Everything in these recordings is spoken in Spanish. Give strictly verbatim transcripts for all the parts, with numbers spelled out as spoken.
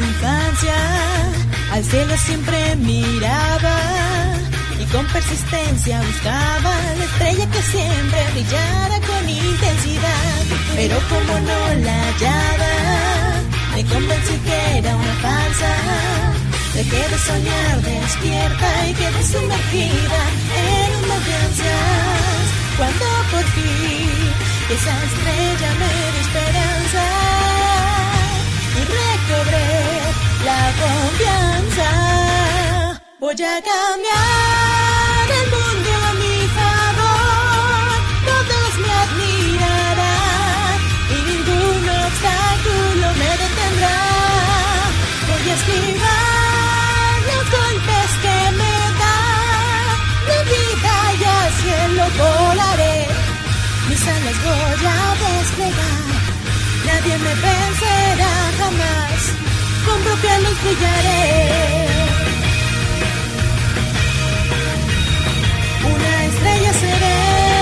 infancia, al cielo siempre miraba y con persistencia buscaba la estrella que siempre brillara con intensidad. Pero como no la hallaba, me convencí que era una farsa. Dejé de soñar despierta y quedé sumergida en un mar de ansias. Cuando por fin esa estrella me dio esperanza y recobré la confianza, voy a cambiar el mundo a mi favor. Todos me admirarán y ningún obstáculo me detendrá. Voy a esquivar los golpes que me da la vida y al cielo volaré. Mis alas voy a desplegar, nadie me vencerá jamás, con propia luz brillaré. Una estrella seré.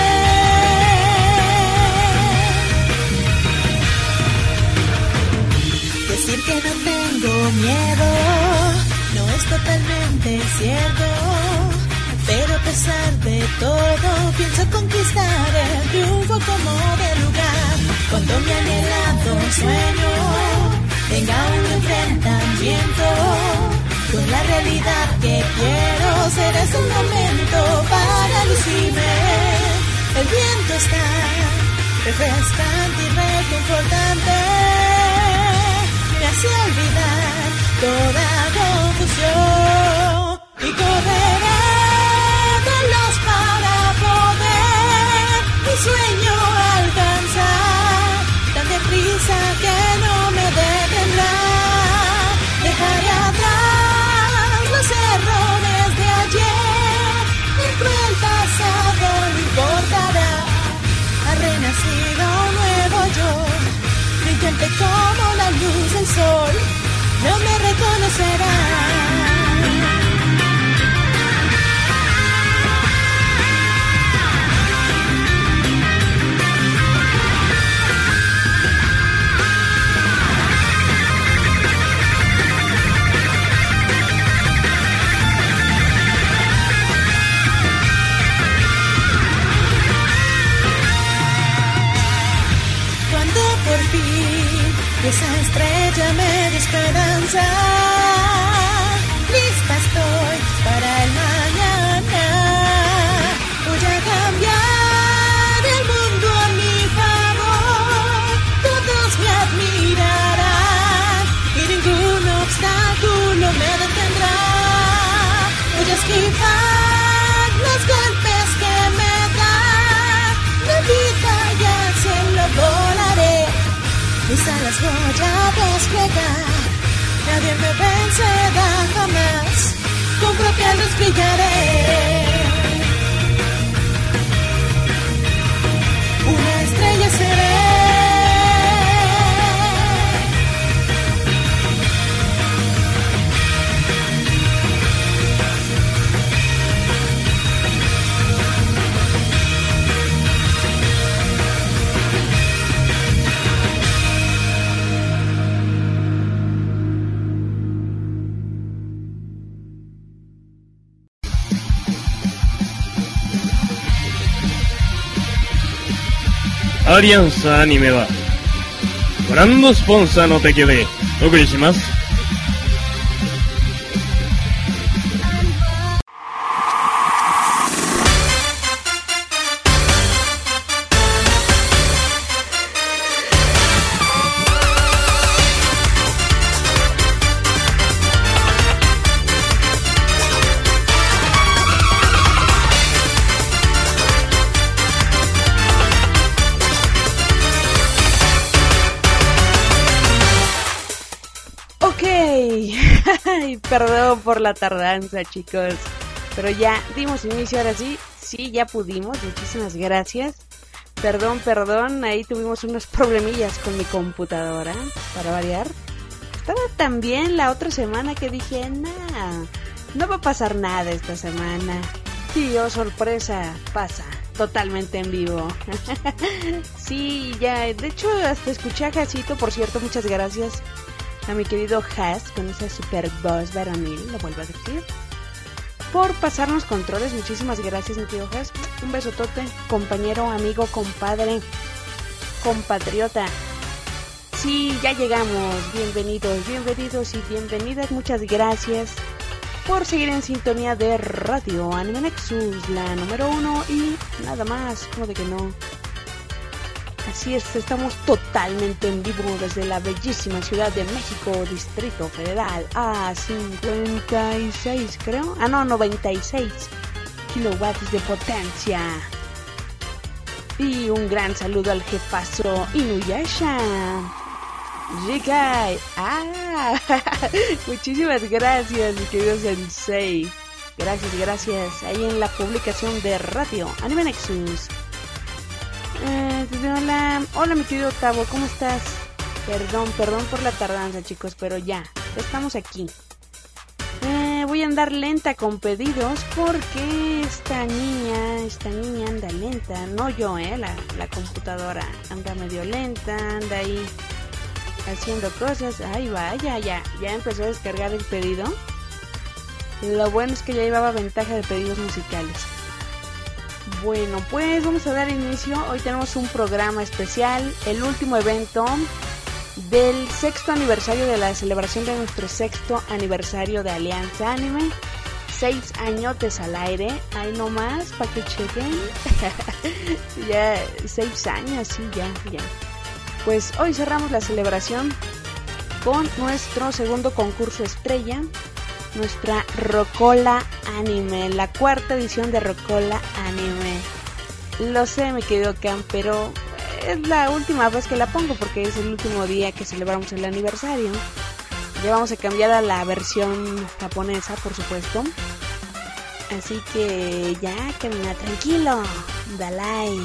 Decir que no tengo miedo no es totalmente cierto, pero a pesar de todo pienso conquistar el triunfo como de lugar. Cuando mi anhelado sueño tenga un enfrentamiento con la realidad que quiero, será ese el momento para lucirme. El viento está refrescante y reconfortante, me hace olvidar toda confusión y correré veloz para poder mi sueño alcanzar, tan deprisa que no me detendrá. Dejaré atrás los errores de ayer, el cruel pasado no importará. Ha renacido un nuevo yo, brillante como la luz del sol, no me reconocerá. Por fin, esa estrella me dio esperanza. Lista estoy para el mañana. Voy a cambiar el mundo a mi favor. Todos me admirarán y ningún obstáculo me detendrá. Voy a esquivar los golpes que me dan la vida y al cielo volaré. Mis alas voy a desplegar, nadie me vencerá jamás, con propia luz brillaré. Una estrella seré. アリアンスアニメはブランドスポンサーの提供でお送りします。 Perdón por la tardanza, chicos, pero ya dimos inicio, ahora sí, sí, ya pudimos, muchísimas gracias. Perdón, perdón, ahí tuvimos unos problemillas con mi computadora, para variar. Estaba tan bien la otra semana que dije, nah, no va a pasar nada esta semana. Y oh, sorpresa, pasa, totalmente en vivo. Sí, ya, de hecho hasta escuché a Jacito, por cierto, muchas gracias. a mi querido Has con esa super voz varonil, lo vuelvo a decir, por pasarnos controles. Muchísimas gracias, mi querido Has. Un besotote, compañero, amigo, compadre, compatriota. Sí, ya llegamos. Bienvenidos, bienvenidos y bienvenidas. Muchas gracias por seguir en sintonía de Radio Anime Nexus, la número uno y nada más, como de que no. Así es, estamos totalmente en vivo desde la bellísima Ciudad de México, Distrito Federal, a cincuenta y seis, creo. Ah, no, noventa y seis kilowatts de potencia. Y un gran saludo al jefazo Inuyasha. Jikai. Ah, muchísimas gracias, mi querido Sensei. Gracias, gracias. Ahí en la publicación de Radio Anime Nexus. Eh, hola, hola mi querido Tavo, ¿cómo estás? Perdón, perdón por la tardanza, chicos, pero ya, estamos aquí. Eh, voy a andar lenta con pedidos porque esta niña, esta niña anda lenta. No yo, eh, la, la computadora anda medio lenta, anda ahí haciendo cosas. Ay, vaya, ya, ya empezó a descargar el pedido. Lo bueno es que ya llevaba ventaja de pedidos musicales. Bueno, pues vamos a dar inicio. Hoy tenemos un programa especial, el último evento del sexto aniversario de la celebración de nuestro sexto aniversario de Alianza Anime. Seis añotes al aire, ahí nomás, para que chequen. Ya, seis años, sí, ya, ya. Pues hoy cerramos la celebración con nuestro segundo concurso estrella, nuestra Rocola Anime, la cuarta edición de Rocola Anime. Lo sé, mi querido Cam, pero es la última vez que la pongo porque es el último día que celebramos el aniversario. Ya vamos a cambiar a la versión japonesa, por supuesto. Así que ya, camina tranquilo, Dalai.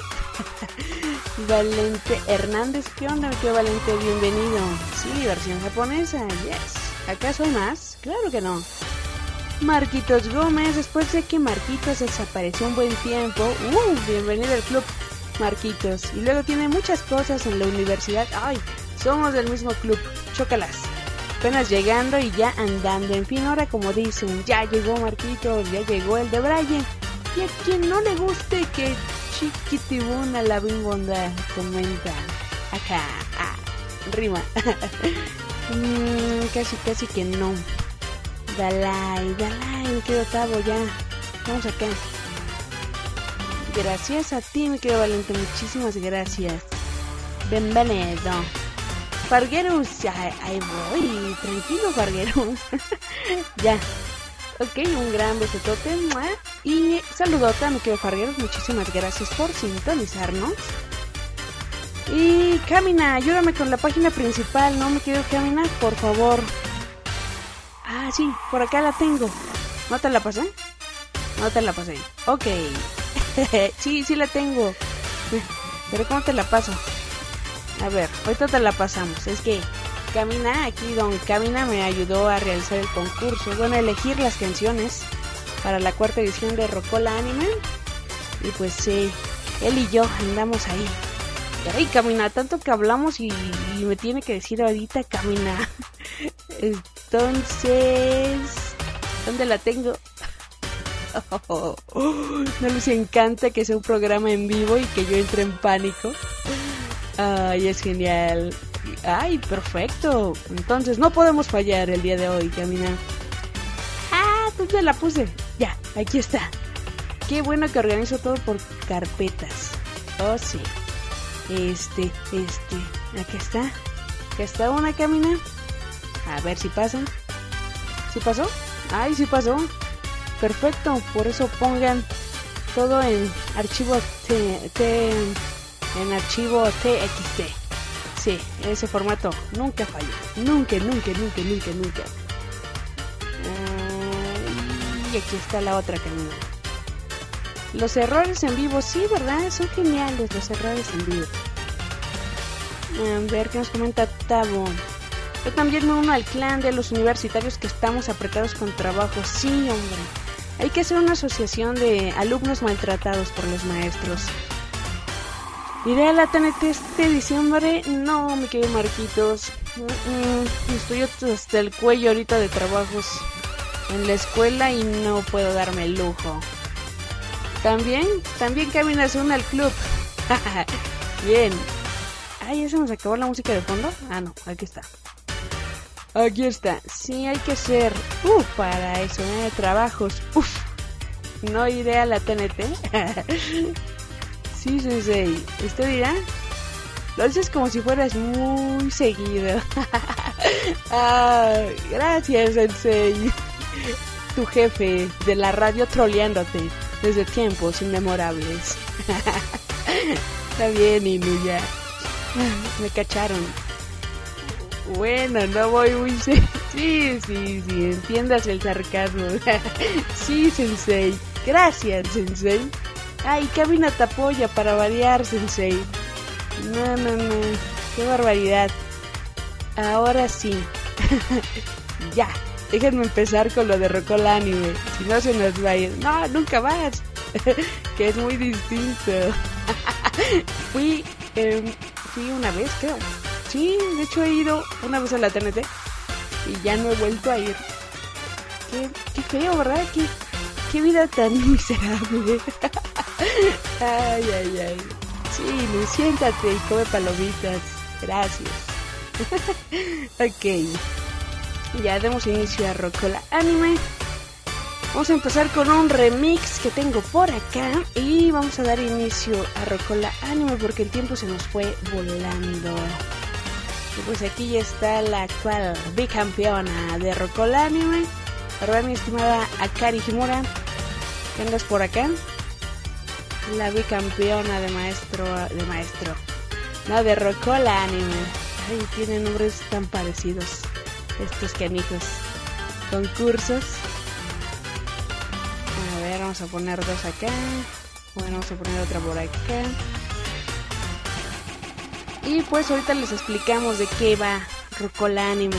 Valente Hernández, ¿qué onda, mi querido Valente? Bienvenido. Sí, versión japonesa, yes. ¿Acaso hay más? Claro que no. Marquitos Gómez, después de que Marquitos desapareció un buen tiempo. Uh, bienvenido al club, Marquitos. Y luego tiene muchas cosas en la universidad. Ay, somos del mismo club. Chócalas. Apenas llegando y ya andando. En fin, ahora como dicen, ya llegó Marquitos, ya llegó el de Braille. Y a quien no le guste que Chiquitibuna la bimbonda comenta. Acá, ah, rima. Mm, casi, casi que no. Dalai, Dalai, mi querido Tavo, ya. Vamos acá. Gracias a ti, mi querido Valente, muchísimas gracias. Bienvenido. Farguerus, ahí, ahí voy. Tranquilo, Farguerus. Ya. Ok, un gran besotote. Y saludota, mi querido Farguerus, muchísimas gracias por sintonizarnos. Y Camina, ayúdame con la página principal, ¿no, me quiero Camina? Por favor. Ah, sí, por acá la tengo. ¿No te la pasé? No te la pasé. Ok. Sí, sí la tengo. Pero ¿cómo te la paso? A ver, ahorita te la pasamos. Es que Camina, aquí don Camina me ayudó a realizar el concurso. Bueno, a elegir las canciones para la cuarta edición de Rocola Anime. Y pues sí, él y yo andamos ahí. Ay, Camina, tanto que hablamos y, y me tiene que decir ahorita, Camina. Entonces, ¿dónde la tengo? Oh, oh, no les encanta que sea un programa en vivo y que yo entre en pánico. Ay, es genial. Ay, perfecto. Entonces no podemos fallar el día de hoy, Camina. Ah, ¿dónde la puse? Ya, aquí está. Qué bueno que organizo todo por carpetas. Oh, sí. Este, este, aquí está. Aquí está una, Camina. A ver si pasa. ¿Sí pasó? Ay, sí pasó. Perfecto, por eso pongan todo en archivo T, T en archivo T X T. Sí, ese formato nunca falla. Nunca, nunca, nunca, nunca, nunca. Uh, y aquí está la otra, Camina. Los errores en vivo, sí, ¿verdad? Son geniales los errores en vivo. A ver qué nos comenta Tavo. Yo también me uno al clan de los universitarios que estamos apretados con trabajo. Sí, hombre. Hay que hacer una asociación de alumnos maltratados por los maestros. ¿Iré a la T N T este diciembre? No, mi querido Marquitos. Mm-mm. Estoy hasta el cuello ahorita de trabajos en la escuela y no puedo darme el lujo. También, también caminas una al club. Bien. Ay, ¿ya se nos acabó la música de fondo? Ah, no, aquí está. Aquí está. Sí, hay que ser. Uf, para eso, ¿eh? Trabajos. Uf. No iré a la T N T. Sí, Sensei. ¿Usted dirá? Lo dices como si fueras muy seguido. Ah, gracias, Sensei. Tu jefe de la radio troleándote desde tiempos inmemorables. Está bien, Inuya. Me cacharon. Bueno, no voy muy... Se- sí, sí, sí, entiendas el sarcasmo. Sí, Sensei. Gracias, Sensei. Ay, Cabina te apoya para variar, Sensei. No, no, no. Qué barbaridad. Ahora sí. Ya. Déjenme empezar con lo de Rocola Anime. Si no se nos va a ir. No, nunca más. Que es muy distinto. Fui, eh, fui una vez, creo. Sí, de hecho he ido una vez a la T N T y ya no he vuelto a ir. Qué, qué feo, ¿verdad? Qué, qué vida tan miserable. Ay, ay, ay. Sí, Lu, siéntate y come palomitas. Gracias. Ok. Ya demos inicio a Rocola Anime. Vamos a empezar con un remix que tengo por acá y vamos a dar inicio a Rocola Anime porque el tiempo se nos fue volando. Y pues aquí ya está la actual bicampeona de Rocola Anime, ¿verdad, mi estimada Akari Himura? ¿Qué andas por acá? La bicampeona de maestro, de maestro, no, de Rocola Anime. Ay, tienen nombres tan parecidos estos canijos. Concursos. A ver, vamos a poner dos acá. Bueno, vamos a poner otra por acá. Y pues ahorita les explicamos de qué va Rocola Anime.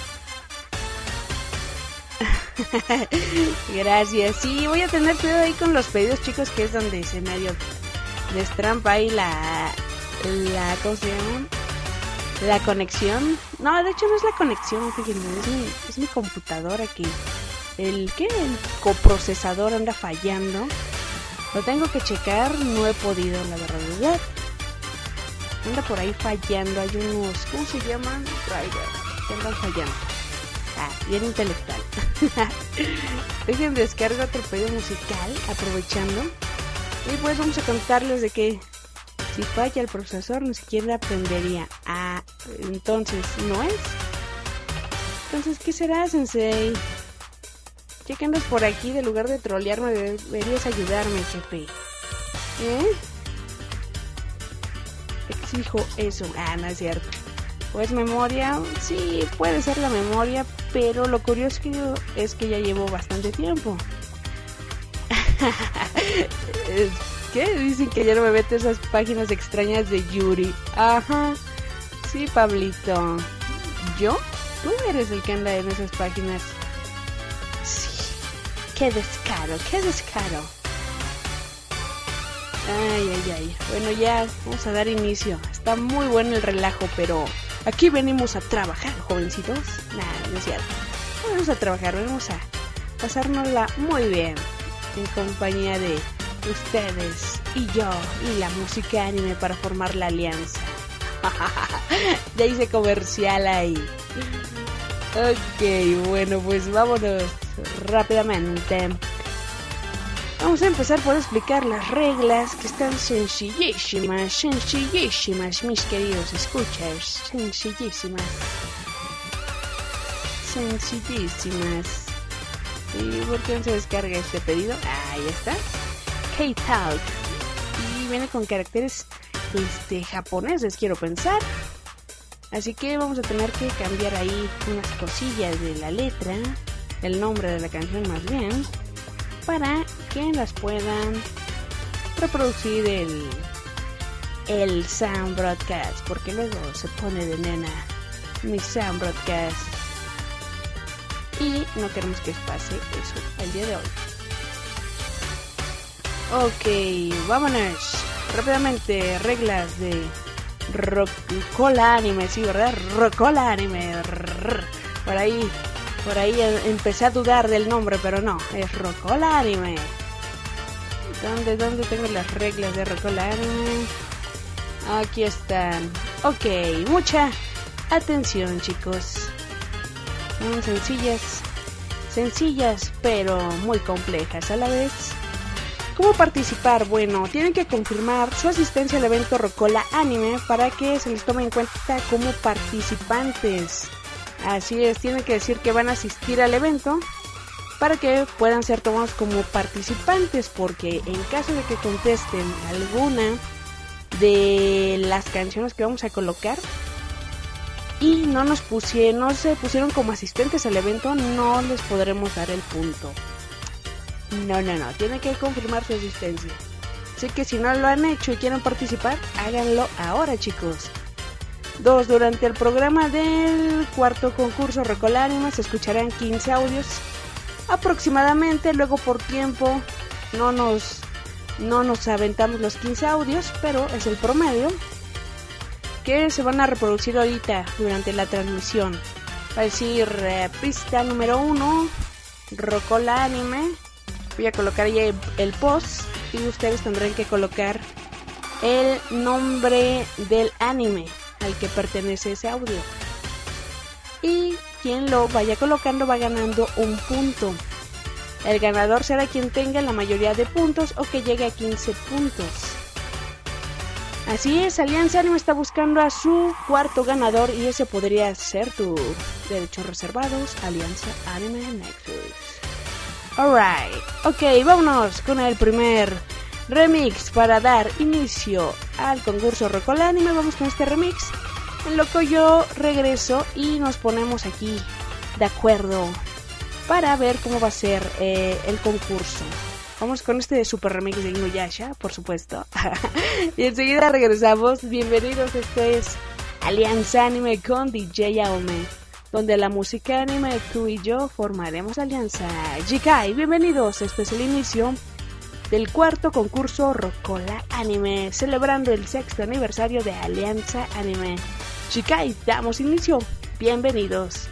Gracias. Sí, voy a tener cuidado ahí con los pedidos, chicos, que es donde se medio destrampa ahí la... la ¿cómo se llama? La conexión. No, de hecho no es la conexión, fíjense, es mi, es mi computadora que... El, ¿qué? El coprocesador anda fallando. Lo tengo que checar, no he podido, la verdad. Anda por ahí fallando, hay unos, ¿cómo se llaman? Drivers, que andan fallando. Ah, bien intelectual. Dejen descargar otro pedido musical, aprovechando. Y pues vamos a contarles de que si falla el procesador, ni siquiera aprendería. Ah, entonces, ¿no es? Entonces, ¿qué será, Sensei? Ya que andas por aquí, de lugar de trolearme, deberías ayudarme, jefe. ¿Eh? Exijo eso. Ah, no es cierto. Pues memoria, sí, puede ser la memoria, pero lo curioso es que ya llevo bastante tiempo. ¿Qué? Dicen que ya no me meto esas páginas extrañas de Yuri. Ajá. Sí, Pablito. ¿Yo? Tú eres el que anda en esas páginas. Sí. Qué descaro, qué descaro. Ay, ay, ay. Bueno, ya vamos a dar inicio. Está muy bueno el relajo, pero aquí venimos a trabajar, jovencitos. Nah, no es cierto. No vamos a trabajar, venimos a pasárnosla muy bien en compañía de ustedes y yo y la música anime para formar la alianza. Ya hice comercial ahí. Ok, bueno, pues vámonos rápidamente. Vamos a empezar por explicar las reglas que están sencillísimas, sencillísimas, mis queridos escuchas, sencillísimas, sencillísimas. ¿Y por qué no se descarga este pedido? Ahí está. K-Talk. Y viene con caracteres este, japoneses, quiero pensar. Así que vamos a tener que cambiar ahí unas cosillas de la letra, el nombre de la canción más bien, para que las puedan reproducir el, el Sound Broadcast, porque luego se pone de nena mi Sound Broadcast y no queremos que pase eso el día de hoy. Ok, vámonos. rápidamente, reglas de Rocola Anime, sí, ¿verdad? Rocola Anime. Por ahí, por ahí empecé a dudar del nombre, pero no, es Rocola Anime. ¿Dónde, dónde tengo las reglas de Rocola Anime? Aquí están. Ok, mucha atención, chicos. Son sencillas, sencillas, pero muy complejas a la vez. ¿Cómo participar? Bueno, tienen que confirmar su asistencia al evento Rocola Anime para que se les tome en cuenta como participantes. Así es, tienen que decir que van a asistir al evento para que puedan ser tomados como participantes, porque en caso de que contesten alguna de las canciones que vamos a colocar y no nos pusieron, no se pusieron como asistentes al evento, no les podremos dar el punto. No, no, no, tienen que confirmar su asistencia. Así que si no lo han hecho y quieren participar, háganlo ahora, chicos. Dos, durante el programa del cuarto concurso Rocola Anime se escucharán quince audios aproximadamente. Luego por tiempo no nos, no nos aventamos los quince audios, pero es el promedio que se van a reproducir ahorita durante la transmisión. Va a decir eh, pista número uno, Rocola Anime. Voy a colocar ya el, el post y ustedes tendrán que colocar el nombre del anime al que pertenece ese audio. Y quien lo vaya colocando va ganando un punto. El ganador será quien tenga la mayoría de puntos o que llegue a quince puntos. Así es, Alianza Anime está buscando a su cuarto ganador y ese podría ser tu derechos reservados, Alianza Anime Nexus. Alright, ok, vámonos con el primer remix para dar inicio al concurso Rocola Anime. Vamos con este remix, en lo que yo regreso y nos ponemos aquí de acuerdo para ver cómo va a ser eh, el concurso. Vamos con este super remix de Inuyasha, por supuesto. Y enseguida regresamos. Bienvenidos, esto es Alianza Anime con D J Aome, donde la música anime, tú y yo formaremos alianza. Jikai, bienvenidos, este es el inicio del cuarto concurso Rocola Anime, celebrando el sexto aniversario de Alianza Anime. Jikai, damos inicio, bienvenidos.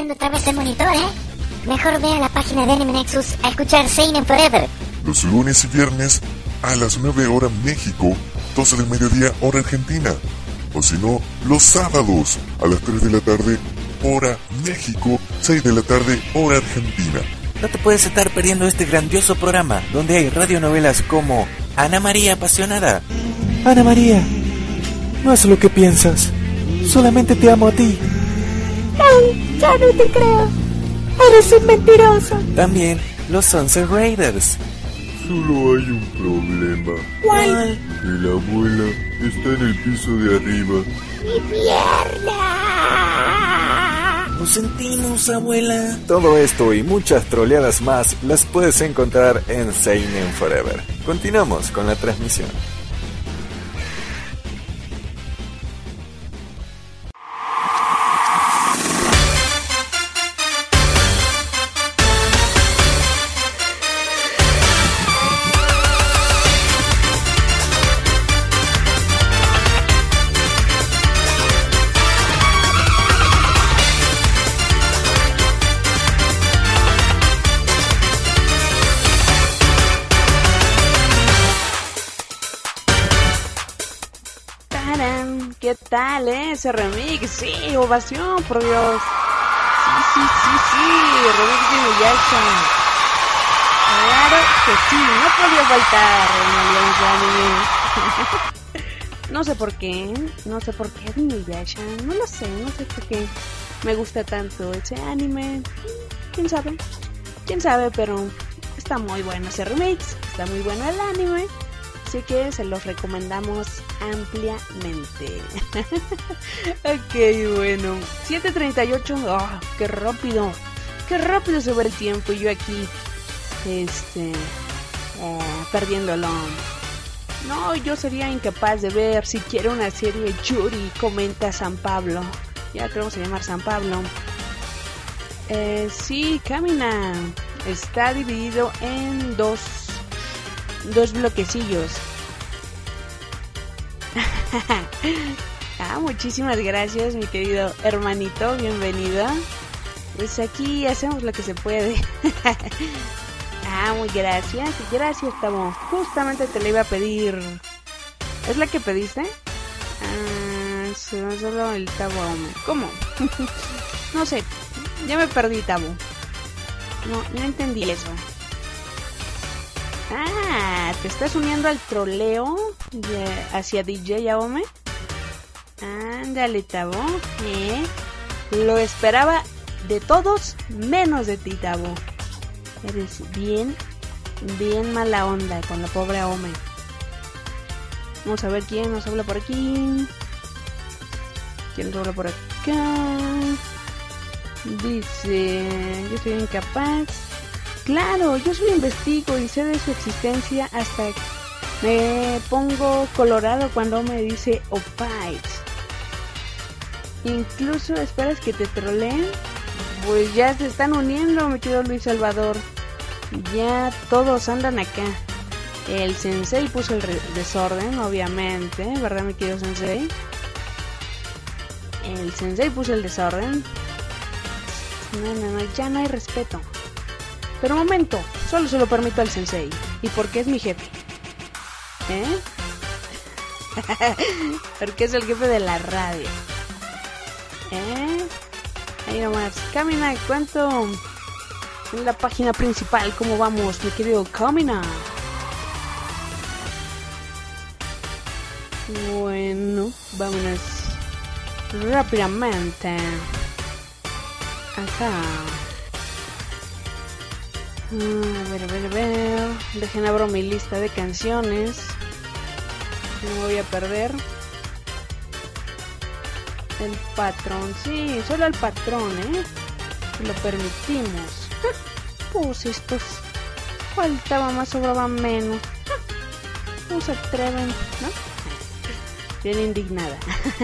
mirando a través del monitor, ¿eh? Mejor ve a la página de Anime Nexus a escuchar Seinen Forever. Los lunes y viernes a las nueve horas México, doce del mediodía hora Argentina. O si no, los sábados a las tres de la tarde hora México, seis de la tarde hora Argentina. No te puedes estar perdiendo este grandioso programa donde hay radionovelas como Ana María Apasionada. Ana María, no es lo que piensas. Solamente te amo a ti. Ay, ya no te creo. Eres un mentiroso. También los Sunset Raiders. Solo hay un problema. ¿Cuál? Que la abuela está en el piso de arriba. ¡Mi pierna! Lo sentimos, abuela. Todo esto y muchas troleadas más las puedes encontrar en Seinen Forever. Continuamos con la transmisión. ¿Qué tal, eh? Ese remix, sí, ovación, por Dios. Sí, sí, sí, sí, remix de Inuyasha. Claro que sí, no podía faltar en Alianza Anime. No sé por qué, no sé por qué de Inuyasha, no lo sé, no sé por qué me gusta tanto ese anime. ¿Quién sabe? ¿Quién sabe? Pero está muy bueno ese remix, está muy bueno el anime. Así que se los recomendamos ampliamente. Ok, bueno. siete treinta y ocho. Oh, qué rápido. Qué rápido se va el tiempo. Y yo aquí, este, eh, perdiéndolo. No, yo sería incapaz de ver siquiera una serie Yuri, comenta San Pablo. Ya creo que vamos a llamar San Pablo. Eh, sí, Camina. Está dividido en dos. Dos bloquecillos. Ah, muchísimas gracias, mi querido hermanito, bienvenido. Pues aquí hacemos lo que se puede. Ah, muy gracias, gracias, Tamo. Justamente te la iba a pedir. ¿Es la que pediste? Ah, solo el Tabo. ¿Cómo? No sé, ya me perdí, Tabo. No, no entendí eso. Ah, ¿te estás uniendo al troleo de, hacia D J Yaome? Ándale, Tabo. ¿Eh? Lo esperaba de todos, menos de ti, Tabo. Eres bien, bien mala onda con la pobre Aome. Vamos a ver quién nos habla por aquí. ¿Quién nos habla por acá? Dice, yo soy incapaz. Claro, yo solo investigo y sé de su existencia hasta me pongo colorado cuando me dice Opite. Incluso esperas que te troleen. Pues ya se están uniendo, mi querido Luis Salvador. Ya todos andan acá. El sensei puso el re- desorden, obviamente, ¿verdad, mi querido sensei? El sensei puso el desorden. No, no, no, ya no hay respeto. Pero un momento, solo se lo permito al sensei. ¿Y por qué es mi jefe? ¿Eh? Porque es el jefe de la radio. ¿Eh? Ahí nomás. Camina, ¿cuánto? En la página principal, ¿cómo vamos, mi querido Camina? Bueno, vámonos rápidamente. Acá. A ver, a ver, a ver. Dejen abro mi lista de canciones. No me voy a perder. El patrón, sí, solo el patrón, ¿eh? Lo permitimos. Pues estos. Faltaba más, sobraba menos. No se atreven, ¿no? Bien indignada.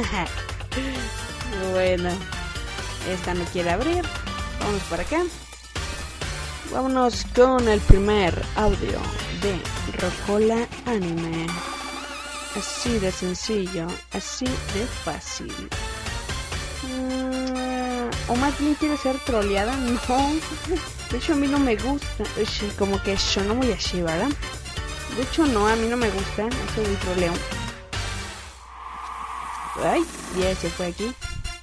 Bueno, esta no quiere abrir. Vamos para acá. Vámonos con el primer audio de Rocola Anime. Así de sencillo, así de fácil. o más bien quiere ser troleada. No, de hecho a mí no me gusta. Uy, como que yo no voy así, ¿verdad? De hecho no, a mí no me gusta eso del troleo. Ay, ya se fue aquí.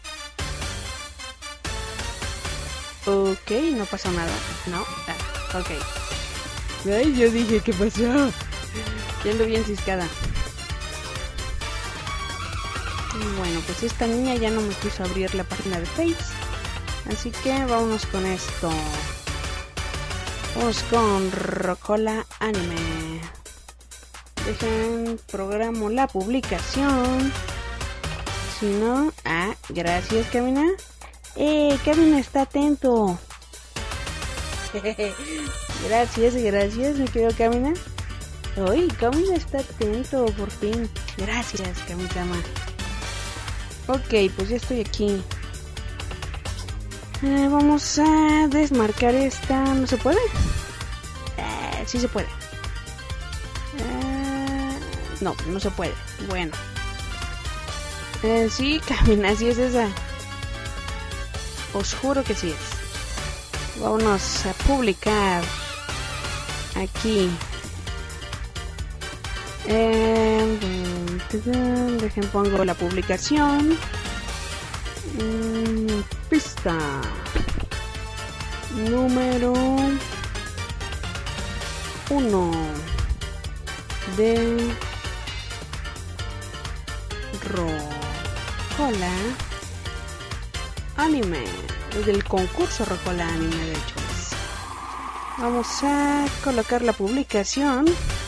Ok, no pasó nada. No, ah, ok. Ay, yo dije, ¿qué pasó? Ya ando bien ciscada. Y bueno, pues esta niña ya no me quiso abrir la página de Face. Así que vámonos con esto. Vamos con Rocola Anime. Dejen, programo la publicación. Si no... Ah, gracias, Camina. Eh, Camina está atento. Gracias, gracias, me quedo Camina. Uy, Camina está atento, por fin. Gracias, Camicama. Ok, pues ya estoy aquí. Eh, vamos a desmarcar esta. ¿No se puede? Eh, sí se puede. Eh, no, no se puede. Bueno. Eh, sí, Camina, sí es esa. Os juro que sí es. Vámonos a publicar. Aquí. Eh, dejen pongo la publicación. Mm, pista número uno de Rocola Anime, del concurso Rocola Anime, de hecho. Vamos a colocar la publicación.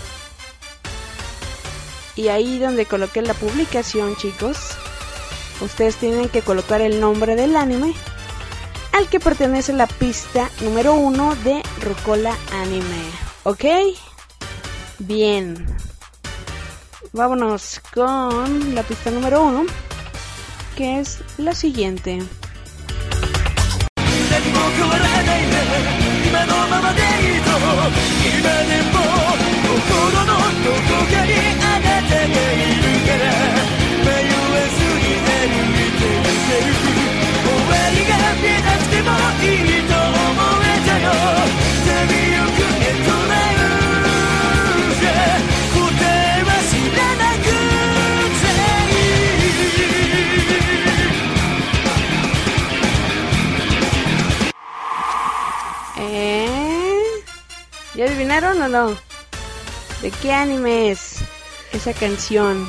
Y ahí donde coloqué la publicación, chicos, ustedes tienen que colocar el nombre del anime al que pertenece la pista número uno de Rocola Anime. ¿Ok? Bien. Vámonos con la pista número uno, que es la siguiente. ¿Ya adivinaron o no? ¿De qué anime es esa canción?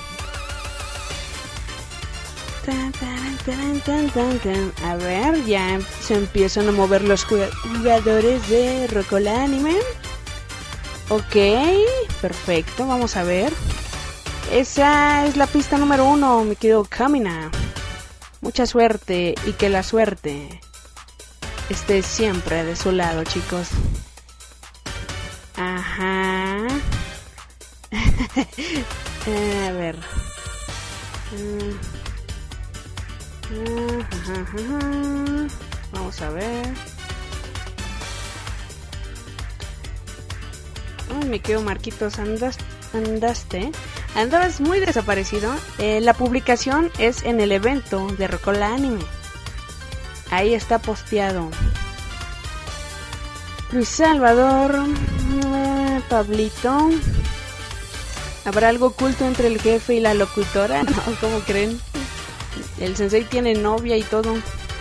Tan, tan, tan, tan, tan, tan. A ver, ya se empiezan a mover los jugadores de Rocola Anime. Ok, perfecto, vamos a ver. Esa es la pista número uno, mi querido Kamina. Mucha suerte y que la suerte esté siempre de su lado, chicos. Ajá. A ver. Vamos a ver. Ay, me quedo Marquitos, andas, andaste. Andabas muy desaparecido. Eh, la publicación es en el evento de Rocola Anime. Ahí está posteado. Luis Salvador, eh, Pablito. ¿Habrá algo oculto entre el jefe y la locutora? No, ¿cómo creen? El sensei tiene novia y todo.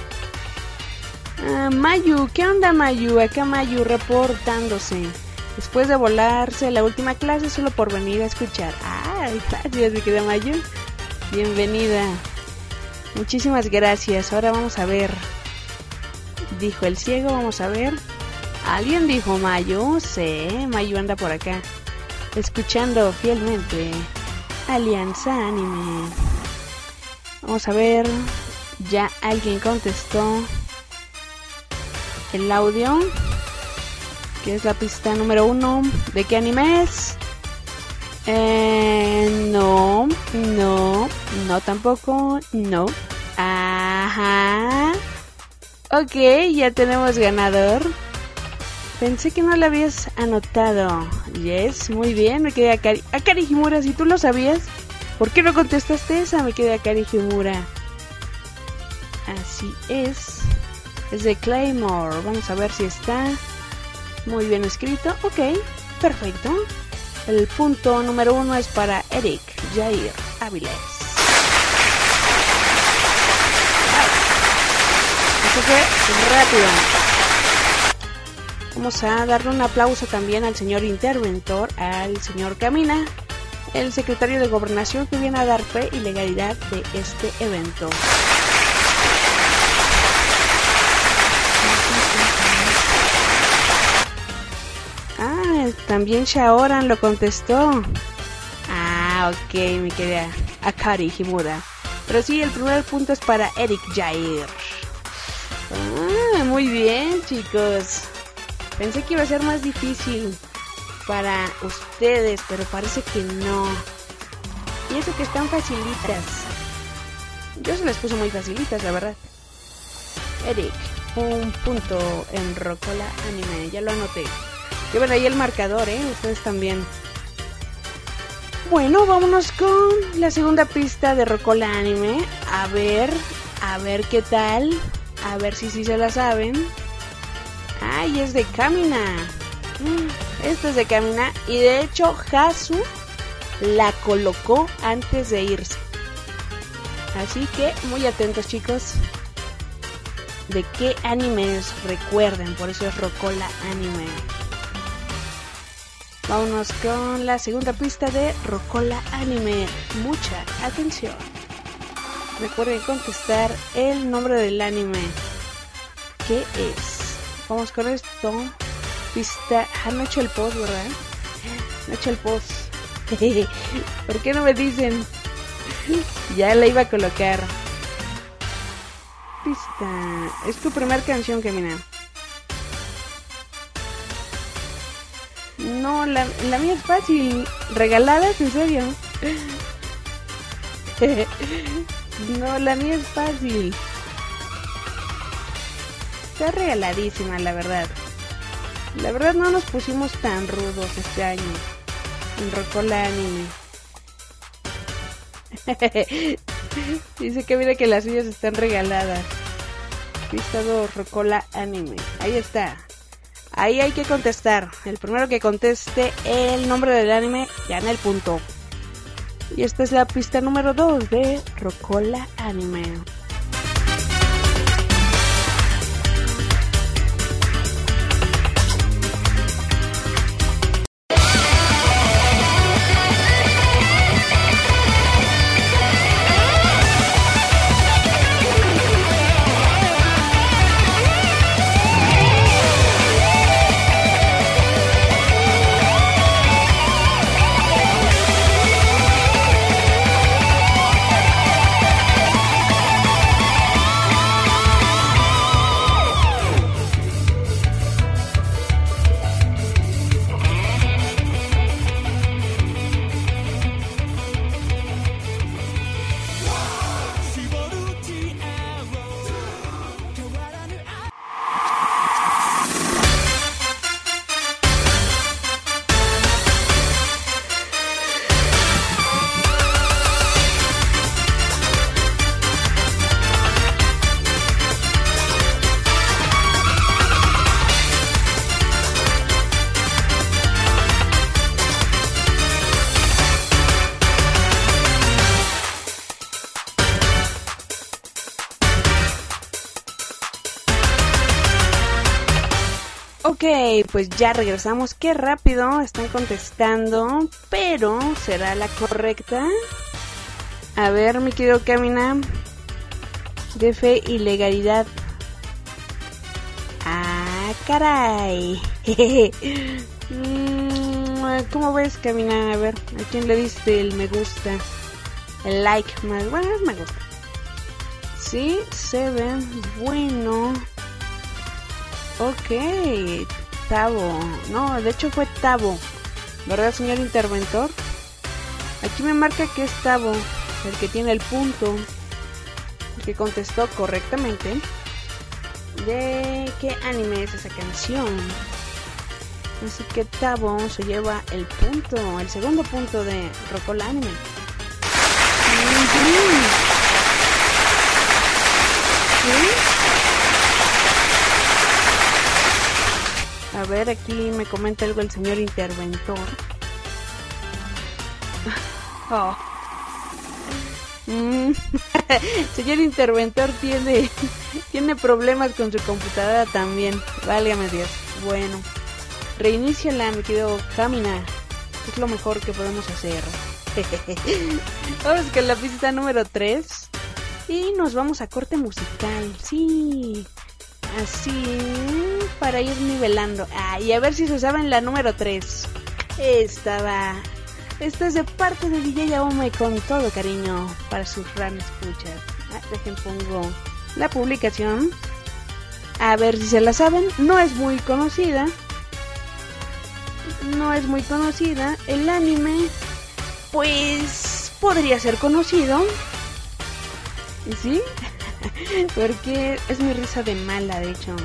Ah, Mayu, ¿qué onda, Mayu? Acá Mayu reportándose. Después de volarse la última clase solo por venir a escuchar. Ah, gracias, mi querida Mayu. Bienvenida. Muchísimas gracias. Ahora vamos a ver. Dijo el ciego, vamos a ver. ¿Alguien dijo Mayu? Sí, Mayu anda por acá, escuchando fielmente Alianza Anime. Vamos a ver. Ya alguien contestó el audio, que es la pista número uno. ¿De qué anime es? Eh, no, no, no tampoco, no. Ajá. Ok, ya tenemos ganador. Pensé que no lo habías anotado. Yes, muy bien, me quedé Akari. Akari Himura, si tú lo sabías, ¿por qué no contestaste esa? Me quedé Akari Himura. Así es. Es de Claymore. Vamos a ver si está muy bien escrito. Ok, perfecto. El punto número uno es para Eric Jair Áviles. Eso fue rápido. Vamos a darle un aplauso también al señor interventor, al señor Camina, el secretario de Gobernación, que viene a dar fe y legalidad de este evento. Ah, también Shaoran lo contestó. Ah, ok, mi querida Akari Himura. Pero sí, el primer punto es para Eric Jair. Ah, muy bien, chicos. Pensé que iba a ser más difícil para ustedes, pero parece que no. Y eso que están facilitas. Yo se las puse muy facilitas, la verdad. Eric, un punto en Rocola Anime, ya lo anoté. Y bueno, ahí el marcador, ¿eh? Ustedes también. Bueno, vámonos con la segunda pista de Rocola Anime. A ver, a ver qué tal. A ver si sí se la saben. Ay, es de Kamina. Esto es de Kamina. Y de hecho, Hasu la colocó antes de irse. Así que muy atentos, chicos. ¿De qué animes recuerden? Por eso es Rocola Anime. Vámonos con la segunda pista de Rocola Anime. Mucha atención. Recuerden contestar el nombre del anime. ¿Qué es? Vamos con esto. Pista. Ah, no he hecho el post, ¿verdad? No he hecho el post. ¿Por qué no me dicen? Ya la iba a colocar. Pista. Es tu primer canción, Camina. No, la, la mía es fácil. ¿Regaladas? ¿En serio? No, la mía es fácil. Está regaladísima, la verdad. La verdad no nos pusimos tan rudos este año en Rocola Anime. Dice que mira que las suyas están regaladas. Pista dos, Rocola Anime. Ahí está. Ahí hay que contestar. El primero que conteste el nombre del anime gana el punto. Y esta es la pista número dos de Rocola Anime. Ok, pues ya regresamos. Qué rápido están contestando, pero ¿será la correcta? A ver, mi querido Camina, de fe y legalidad. Ah, caray. ¿Cómo ves, Camina? A ver, ¿a quién le diste el me gusta? El like más. Bueno, es me gusta. Sí, se ven. Bueno. Ok, Tavo. No, de hecho fue Tavo, ¿verdad, señor interventor? Aquí me marca que es Tavo el que tiene el punto, el que contestó correctamente. ¿De qué anime es esa canción? Así que Tavo se lleva el punto, el segundo punto de Rocola Anime. ¿Sí? A ver, aquí me comenta algo el señor interventor. Oh. Mm. Señor interventor tiene tiene problemas con su computadora también. Válgame Dios. Bueno, reiníciala, mi querido Camina. Es lo mejor que podemos hacer. Vamos con la pista número tres. Y nos vamos a corte musical. Sí, así, para ir nivelando. Ah, y a ver si se saben la número tres. Esta va. Esta es de parte de D J Yaome con todo cariño para sus ran escuchas. Ah, dejen pongo la publicación. A ver si se la saben. No es muy conocida. No es muy conocida. El anime, pues, podría ser conocido. ¿Sí? Porque es mi risa de mala, de hecho.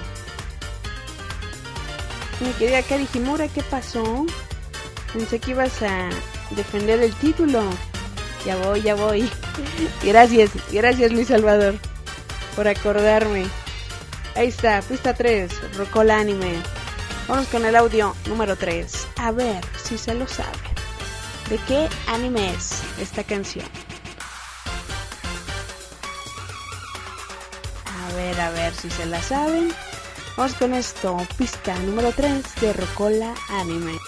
Mi querida Kari Himura, ¿qué pasó? Pensé que ibas a defender el título. Ya voy, ya voy. Gracias, gracias Luis Salvador por acordarme. Ahí está, pista tres, Rocola Anime. Vamos con el audio número tres. A ver si se lo saben. ¿De qué anime es esta canción? A ver, a ver si se la saben. Vamos con esto, pista número tres de Rocola Anime.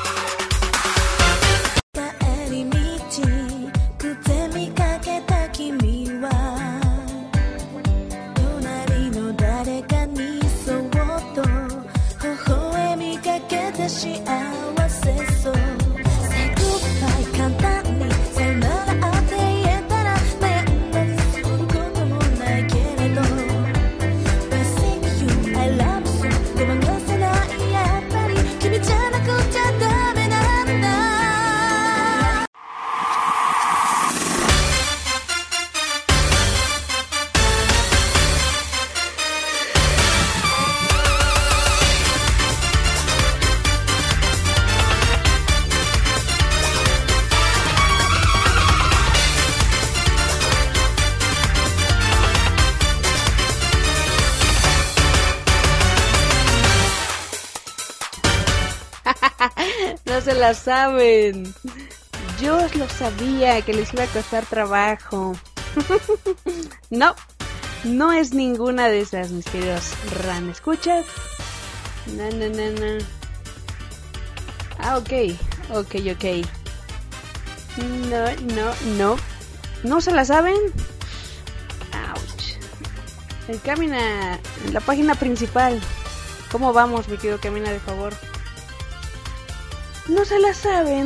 No se la saben. Yo lo sabía que les iba a costar trabajo. No, no es ninguna de esas, mis queridos Ran. ¿Escuchas? No, no, no, no. Ah, ok, ok, ok. No, no, no. ¿No se la saben? Ouch. El Camina, la página principal. ¿Cómo vamos, mi querido Camina, de favor? ¿No se la saben?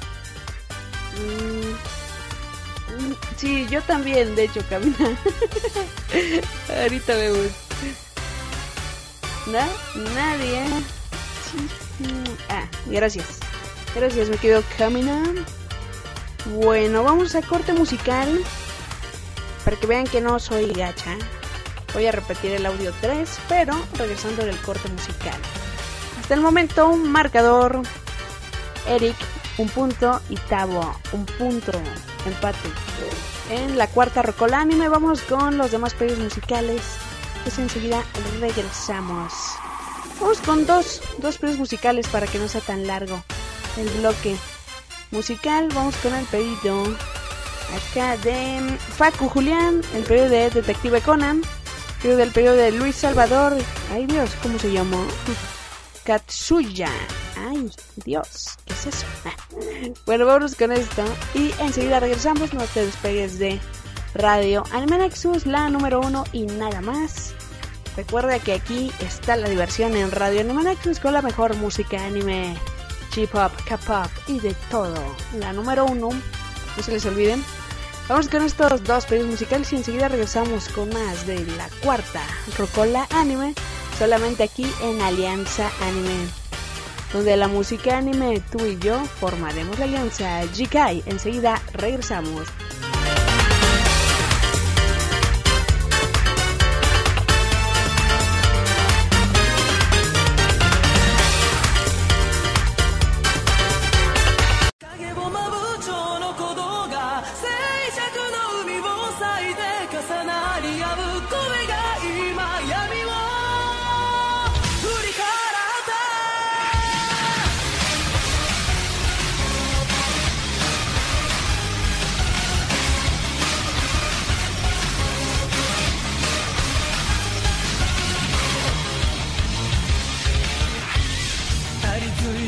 Mm, sí, yo también, de hecho, Camina. Ahorita vemos. ¿No? Nadie. Ah, gracias. Gracias, me quedo Camina. Bueno, vamos a corte musical. Para que vean que no soy gacha. Voy a repetir el audio tres, pero regresando del corte musical. Hasta el momento, un marcador. Eric, un punto, y Tabo, un punto, empate. En la cuarta Rocola Anime vamos con los demás pedidos musicales, pues enseguida regresamos. Vamos con dos, dos pedidos musicales para que no sea tan largo el bloque musical. Vamos con el pedido acá de Facu Julián, el pedido de Detective Conan, el pedido del pedido de Luis Salvador, ay Dios, ¿cómo se llamó? Katsuya. Ay, Dios, ¿qué es eso? Bueno, vamos con esto y enseguida regresamos. No te despegues de Radio Anime Nexus, la número uno y nada más. Recuerda que aquí está la diversión en Radio Anime Nexus con la mejor música anime, J-pop, K-pop y de todo. La número uno, no se les olviden. Vamos con estos dos pedidos musicales y enseguida regresamos con más de la cuarta Rocola Anime, solamente aquí en Alianza Anime, donde la música anime, tú y yo formaremos la alianza Jikai. Enseguida regresamos.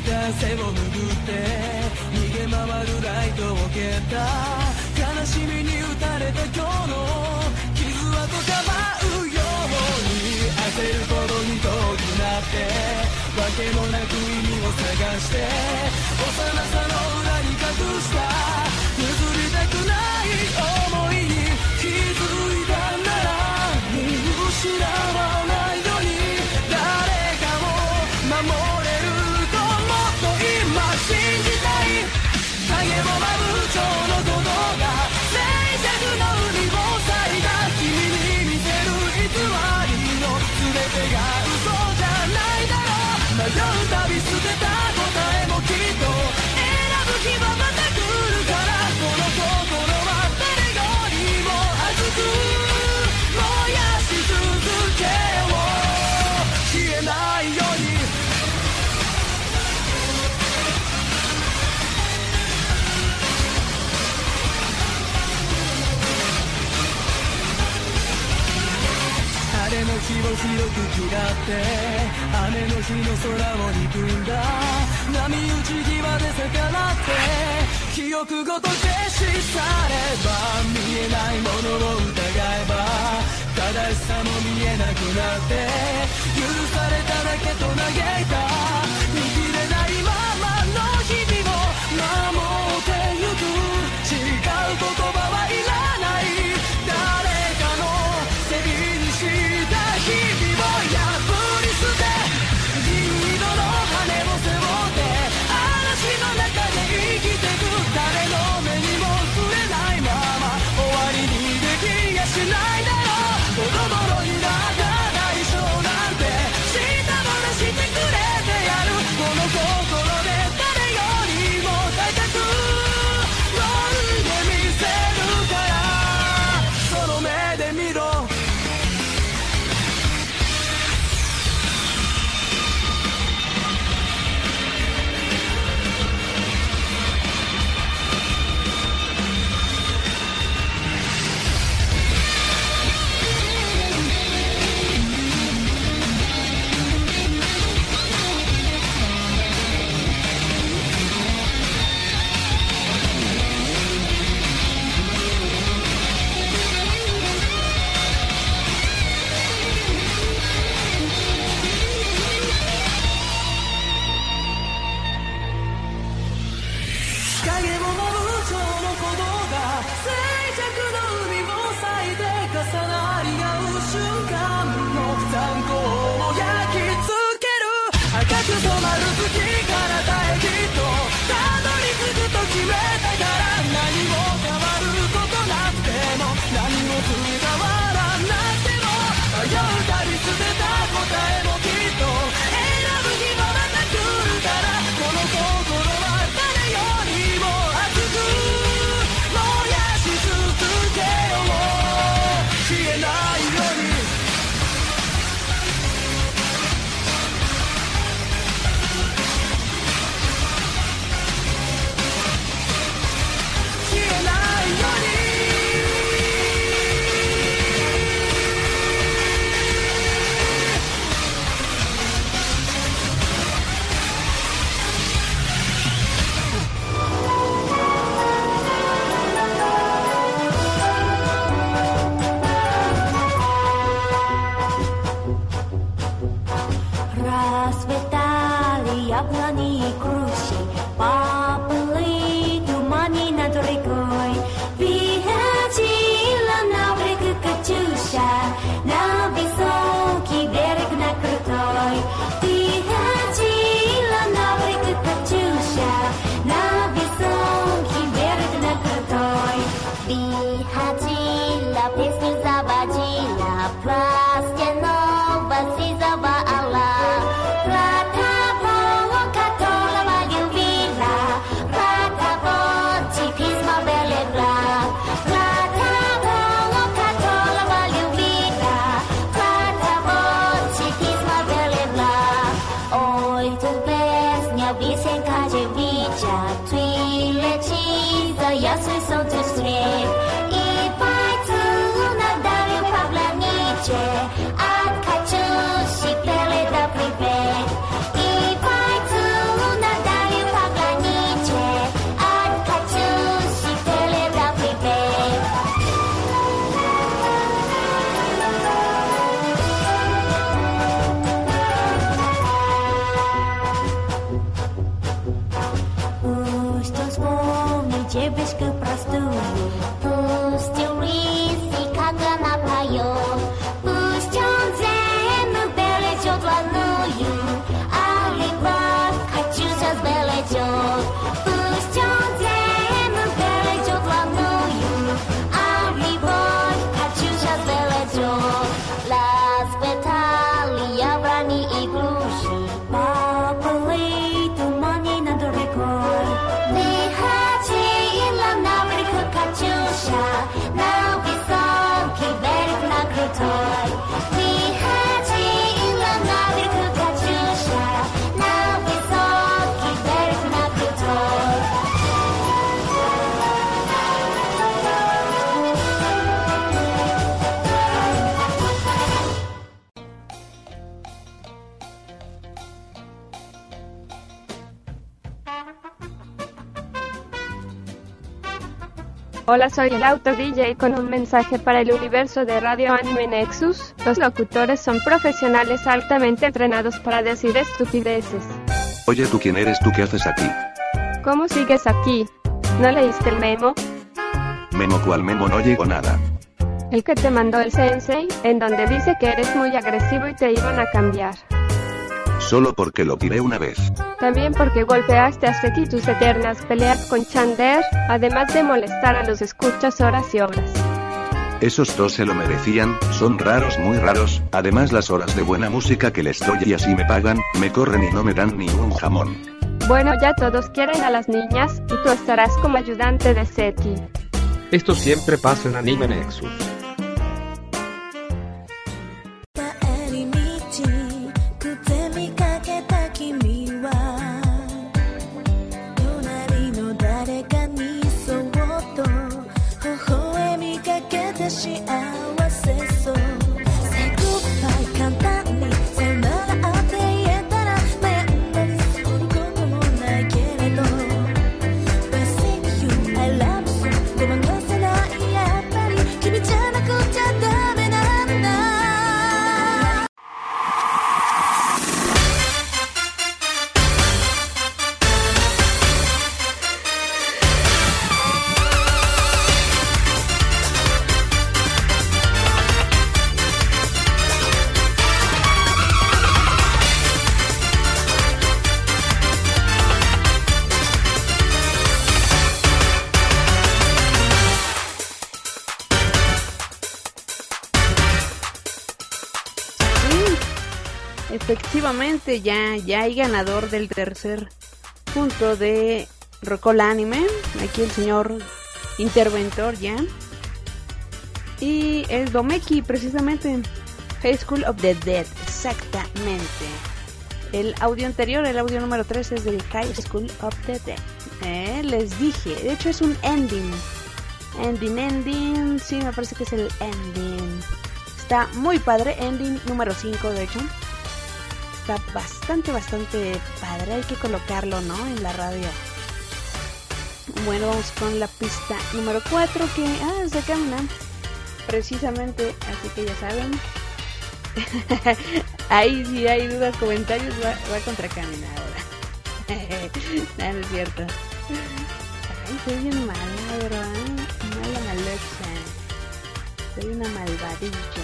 いた背を拭って逃げ回るライトを消えた悲しみに打たれた今日の傷跡かばうように焦るほどに遠くなってわけもなく意味を探して幼さの裏に隠した譲りたくない想いに気づいたんなら見失わないように誰かを守れるともっと今信じたい影を舞う蝶の鼓動が静寂の海を咲いた君に見せる偽りの全てが嘘じゃないだろう迷うたび捨てた答えもきっと選ぶ日はまた来るからこの心は誰よりも熱く燃やし続けよう消えないように晴れの日を広く嫌って雨の日の空を憎んだ波打ち際で逆らって記憶ごと消し去れば見えないものを疑えば正しさも見えなくなって許されただけと嘆いた見切れないままの日々を守ってゆく違う言葉はいらない誰かの背にした日々を破り捨て銀色の羽を背負って嵐の中で生きてく誰の目にも触れないまま終わりにできやしないだろう子供のになった代償なんてしたものしてくれてやるこの心で誰よりも高く飛んでみせるからその目で見ろ At kacu si pele da privet I pai tu na Hola, soy el Auto D J con un mensaje para el universo de Radio Anime Nexus. Los locutores son profesionales altamente entrenados para decir estupideces. Oye, ¿tú quién eres? ¿Tú qué haces aquí? ¿Cómo sigues aquí? ¿No leíste el memo? ¿Memo cuál memo? No llegó nada. El que te mandó el sensei, en donde dice que eres muy agresivo y te iban a cambiar. Solo porque lo tiré una vez. También porque golpeaste hasta aquí tus eternas peleas con Chander, además de molestar a los escuchas horas y horas. Esos dos se lo merecían, son raros, muy raros, además las horas de buena música que les doy y así me pagan, me corren y no me dan ni un jamón. Bueno, ya todos quieren a las niñas, y tú estarás como ayudante de Seki. Esto siempre pasa en Anime Nexus. Efectivamente, ya, ya hay ganador del tercer punto de Rocola Anime. Aquí el señor interventor ya. Y es Domeki, precisamente. High School of the Dead, exactamente. El audio anterior, el audio número tres, es del High School of the Dead. Eh, les dije, de hecho es un ending. Ending, ending, sí, me parece que es el ending. Está muy padre, ending número cinco, de hecho. Está bastante, bastante padre. Hay que colocarlo, ¿no? En la radio. Bueno, vamos con la pista número cuatro, que... Ah, es de Camina. Precisamente, así que ya saben. Ahí si hay dudas, comentarios, va, va contra Camina ahora. No, no es cierto. Ay, soy bien mala, ¿verdad? Mala malocha. Soy una malvadilla.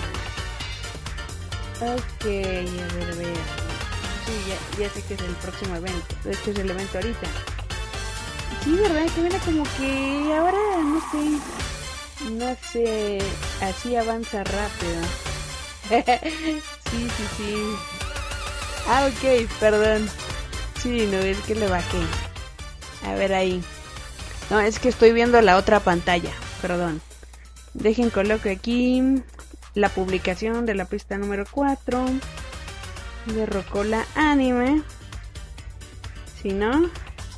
Ok, a ver, a ver. Sí, ya, ya sé que es el próximo evento. De hecho es el evento ahorita. Sí, verdad, que viene como que ahora, no sé, no sé, así avanza rápido. Sí, sí, sí. Ah, ok, perdón. Sí, no, es que le bajé. A ver ahí. No, es que estoy viendo la otra pantalla, perdón. Dejen coloco aquí la publicación de la pista número cuatro de Rocola Anime. Si no,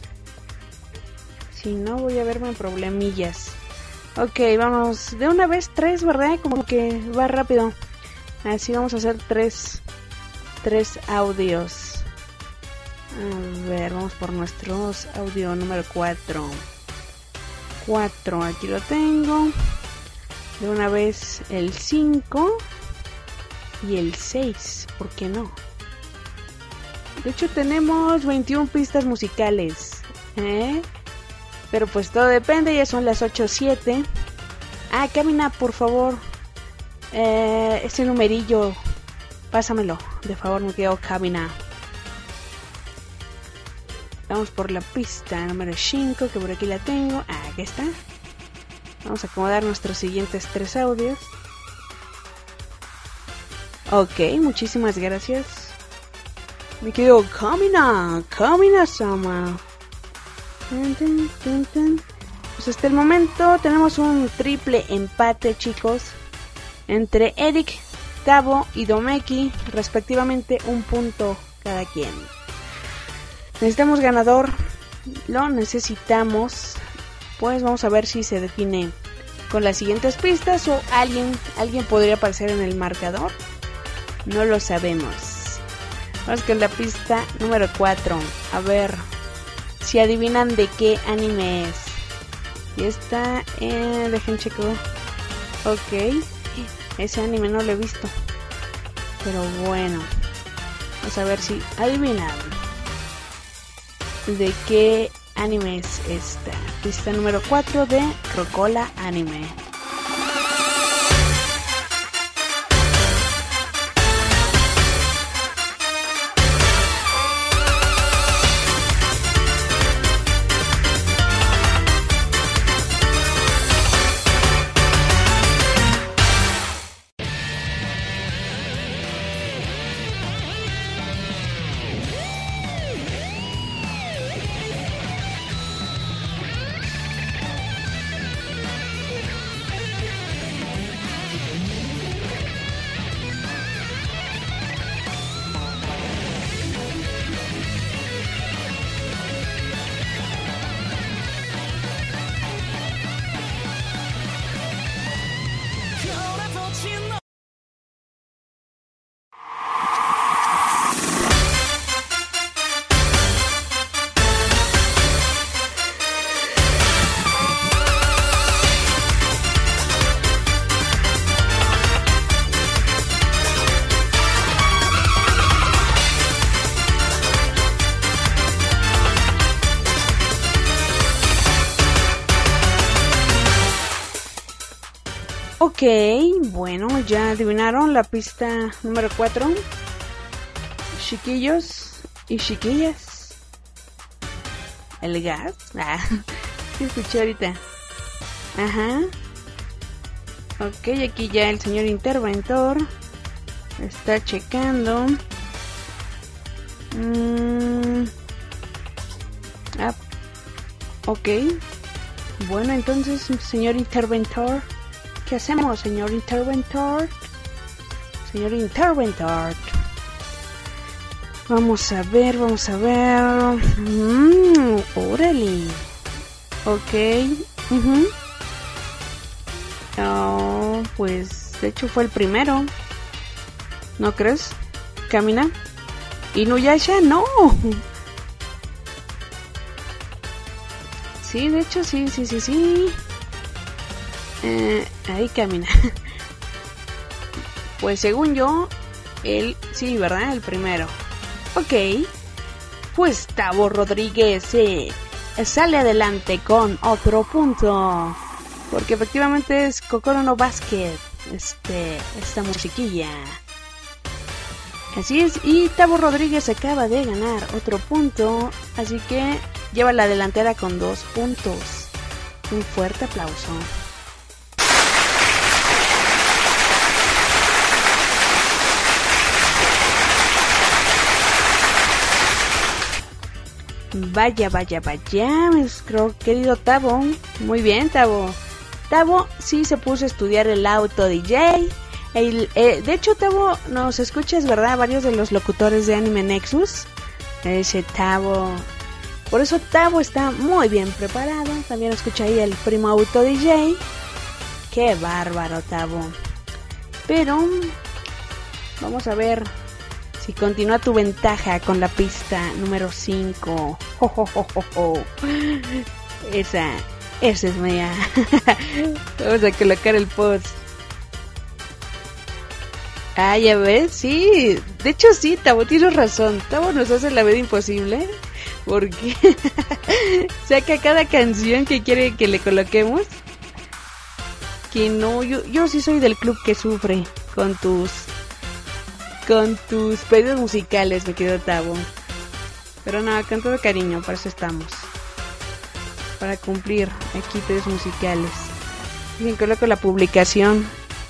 si no voy a verme en problemillas. Ok, vamos de una vez tres, ¿verdad? Como que va rápido. Así vamos a hacer tres, tres audios. A ver, vamos por nuestros audio número cuatro. cuatro, aquí lo tengo. De una vez el cinco y el seis, ¿por qué no? De hecho tenemos veintiuna pistas musicales, ¿eh? Pero pues todo depende, ya son las ocho siete. Ah, Camina, por favor. Eh, ese numerillo, pásamelo, de favor, me quedo Camina. Vamos por la pista número cinco, que por aquí la tengo. Ah, aquí está. Vamos a acomodar nuestros siguientes tres audios. Ok, muchísimas gracias. Me quedo Camina, Camina Sama. Pues hasta el momento tenemos un triple empate, chicos, entre Eric, Tabo y Domeki, respectivamente un punto cada quien. Necesitamos ganador, lo necesitamos. Pues vamos a ver si se define con las siguientes pistas o alguien, alguien podría aparecer en el marcador. No lo sabemos. Vamos con la pista número cuatro. A ver si adivinan de qué anime es. Y está, eh, dejen checo. Ok, ese anime no lo he visto. Pero bueno, vamos a ver si adivinan de qué anime es esta. Pista número cuatro de Rocola Anime. Ok, bueno, ya adivinaron la pista número cuatro. Chiquillos y chiquillas. ¿El gas? Ah, ¿qué escuché ahorita? Ajá. Ok, aquí ya el señor interventor está checando. Mm. Ah, ok. Bueno, entonces, señor interventor, ¿qué hacemos, señor interventor? Señor interventor. Vamos a ver, vamos a ver. Mmm, órale. Ok. Uh-huh. Oh, pues, de hecho fue el primero. ¿No crees? Camina. Inuyasha, no. Sí, de hecho, sí, sí, sí, sí. Eh, ahí camina. Pues según yo, él, sí, ¿verdad? El primero. Ok. Pues Tavo Rodríguez eh, sale adelante con otro punto. Porque efectivamente es Kokoro no Basket. Este, esta musiquilla. Así es, y Tavo Rodríguez acaba de ganar otro punto. Así que lleva la delantera con dos puntos. Un fuerte aplauso. Vaya, vaya, vaya, creo, querido Tavo. Muy bien, Tavo. Tavo sí se puso a estudiar el auto D J. El, eh, de hecho, Tavo, nos escuchas, ¿verdad? Varios de los locutores de Anime Nexus. Ese Tavo. Por eso Tavo está muy bien preparado. También escucha ahí el primo auto D J. Qué bárbaro, Tavo. Pero vamos a ver si continúa tu ventaja con la pista número cinco. Oh, oh, oh, oh, oh. Esa, esa es mía. Vamos a colocar el post. Ah, ya ves, sí. De hecho, sí, Tavo, tienes razón. Tavo nos hace la vida imposible. Porque saca cada canción que quiere que le coloquemos. Que no, yo, yo sí soy del club que sufre con tus... Con tus pedidos musicales, mi querido Tavo. Pero nada, con todo cariño, para eso estamos. Para cumplir aquí pedidos musicales. Bien, coloco la publicación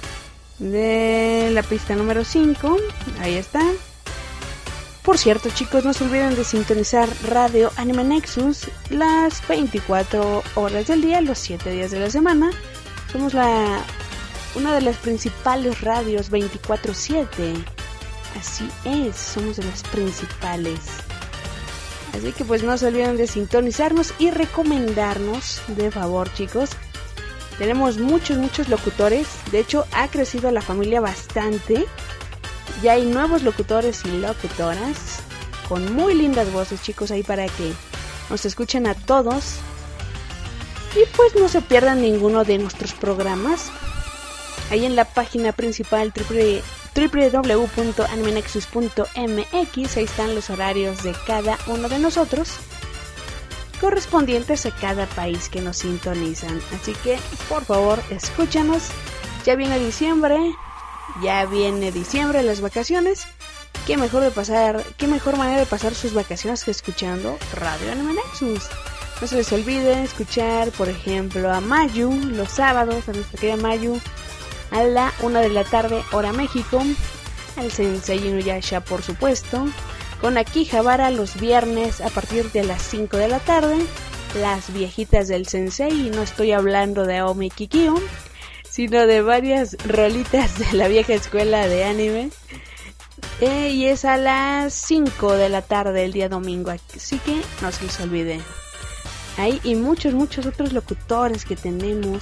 de la pista número cinco. Ahí está. Por cierto, chicos, no se olviden de sintonizar Radio Anime Nexus las veinticuatro horas del día, los siete días de la semana. Somos la una de las principales radios veinticuatro siete. Así es, somos de las principales. Así que pues no se olviden de sintonizarnos y recomendarnos, de favor, chicos. Tenemos muchos, muchos locutores. De hecho, ha crecido la familia bastante. Ya hay nuevos locutores y locutoras con muy lindas voces, chicos, ahí para que nos escuchen a todos. Y pues no se pierdan ninguno de nuestros programas. Ahí en la página principal w w w punto anime nexus punto m x, ahí están los horarios de cada uno de nosotros, correspondientes a cada país que nos sintonizan. Así que, por favor, escúchanos. Ya viene diciembre, ya viene diciembre, las vacaciones. Qué mejor de pasar, qué mejor manera de pasar sus vacaciones que escuchando Radio Anime Nexus. No se les olvide escuchar, por ejemplo, a Mayu los sábados, a nuestra querida Mayu, a la una de la tarde, hora México, al Sensei Inuyasha, por supuesto, con Akihabara los viernes a partir de las cinco de la tarde, las viejitas del Sensei, y no estoy hablando de Aomi Kikyo, sino de varias rolitas de la vieja escuela de anime, eh, y es a las cinco de la tarde el día domingo, así que no se les olvide. Ahí y muchos, muchos otros locutores que tenemos.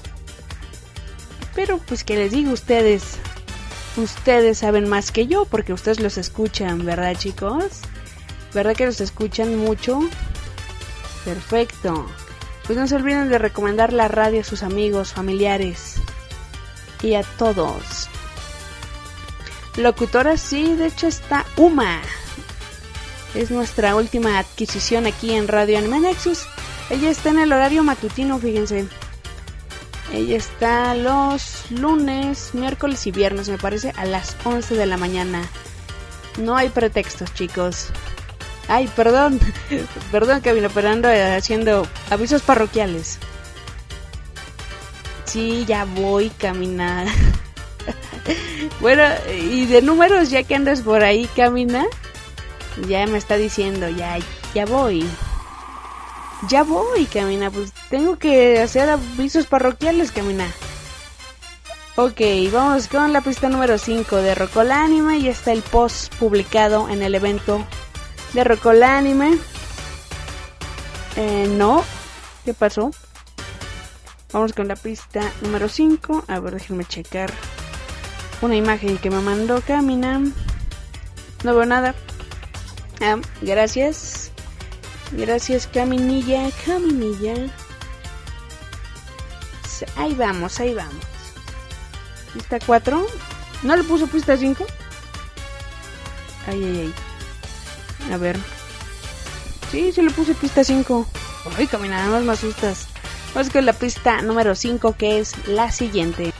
Pero pues que les digo, ustedes, ustedes saben más que yo, porque ustedes los escuchan, ¿verdad, chicos? ¿Verdad que los escuchan mucho? Perfecto. Pues no se olviden de recomendar la radio a sus amigos, familiares y a todos. Locutora, sí, de hecho está Uma. Es nuestra última adquisición aquí en Radio Anime Nexus. Ella está en el horario matutino, fíjense. Ella está los lunes, miércoles y viernes, me parece, a las once de la mañana. No hay pretextos, chicos. Ay, perdón. Perdón, Cabina, pero ando haciendo avisos parroquiales. Sí, ya voy a caminar. Bueno, y de números, ya que andas por ahí, Camina, ya me está diciendo, ya, ya voy. Ya voy, Camina, pues tengo que hacer avisos parroquiales, Camina. Ok, vamos con la pista número cinco de Rocola Anime. Y está el post publicado en el evento de Rocola Anime. Eh, no, ¿qué pasó? Vamos con la pista número cinco. A ver, déjenme checar una imagen que me mandó Camina. No veo nada. Ah, gracias. Gracias, Caminilla, Caminilla. Ahí vamos, ahí vamos. Pista cuatro. ¿No le puso pista cinco? Ay, ay, ay. A ver. Sí, se le puse pista cinco. Ay, Camina, nada más me asustas. Vamos con la pista número cinco, que es la siguiente.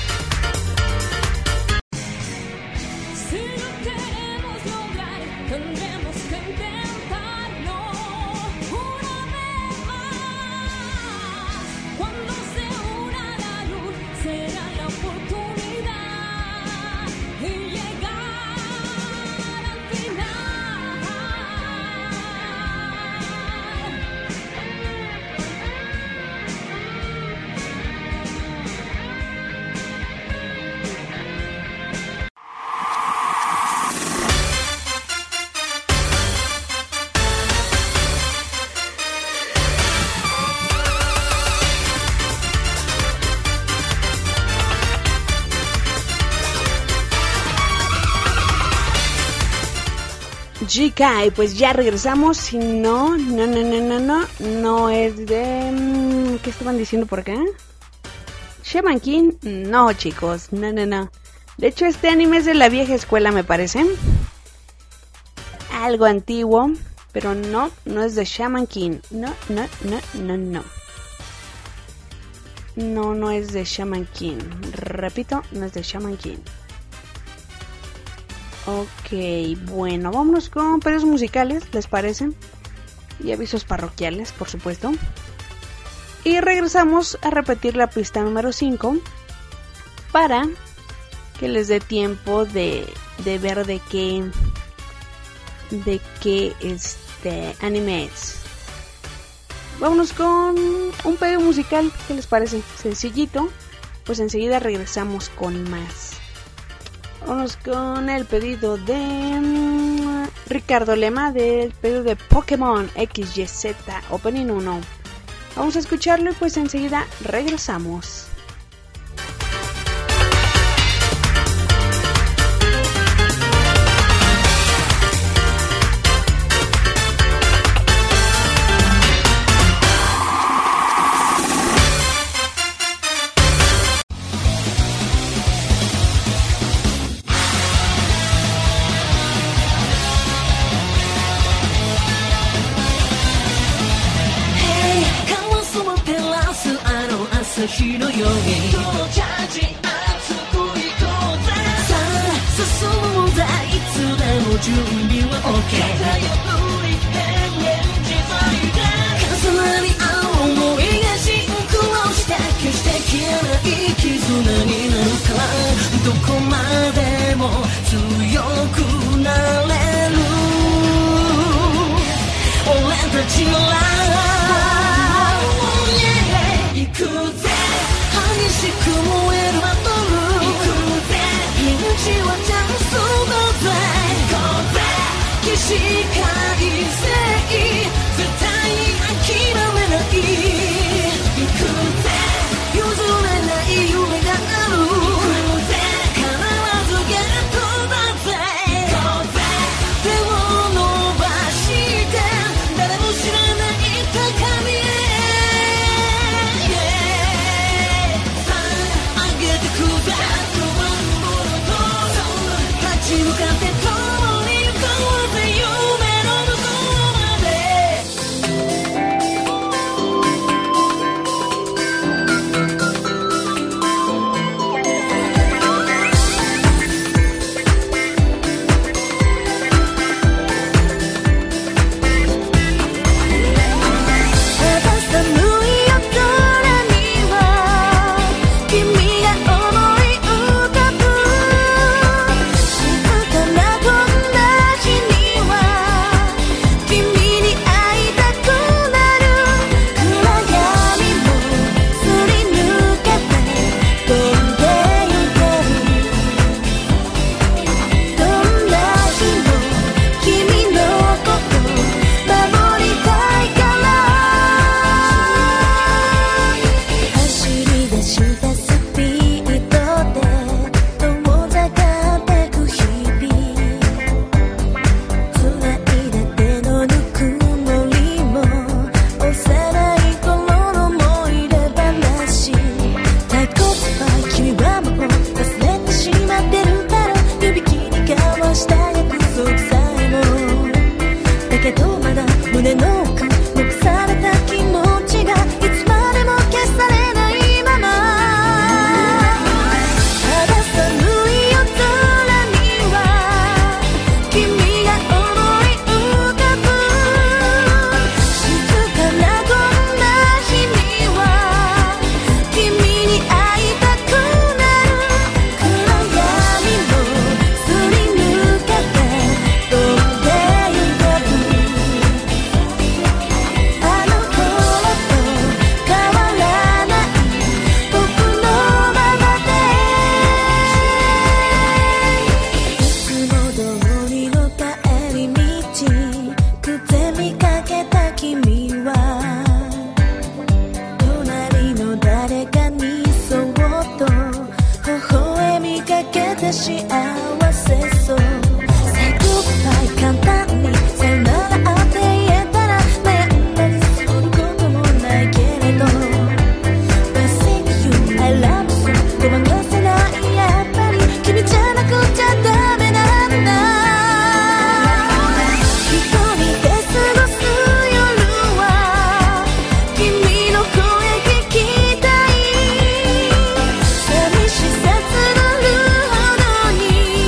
G-Kai, pues ya regresamos. Y no, no, no, no, no, no, no es de... ¿Qué estaban diciendo por acá? Shaman King, no, chicos, no, no, no. De hecho, este anime es de la vieja escuela, me parece. Algo antiguo, pero no, no es de Shaman King. No, no, no, no, no. No, no es de Shaman King. Repito, no es de Shaman King. Ok, bueno, vámonos con pedidos musicales, ¿les parece? Y avisos parroquiales, por supuesto. Y regresamos a repetir la pista número cinco para que les dé tiempo de, de ver de qué de qué este anime es. Vámonos con un pedido musical, ¿qué les parece? Sencillito, pues enseguida regresamos con más. Vamos con el pedido de um, Ricardo Lema, del pedido de Pokémon X Y Z Opening uno. Vamos a escucharlo y pues enseguida regresamos. 朝日のようにこのチャージ熱く行こうぜさあ進むんだいつでも準備は OK 偏り変幻自在で重なり合う想いがシンクロして決して消えない絆になるからどこまでも強くなれる俺たちのラブ行くぜ激しく燃えるバトル行くぜ命はチャンスだぜ行こうぜ起死回生絶対に諦めない行くぜ譲れない夢がある行くぜ必ずゲットだぜ行こうぜ手を伸ばして誰も知らない高みへ上げてくぜ立ち向かって共に行こうぜ夢の向こうまで寂しさ募るほどに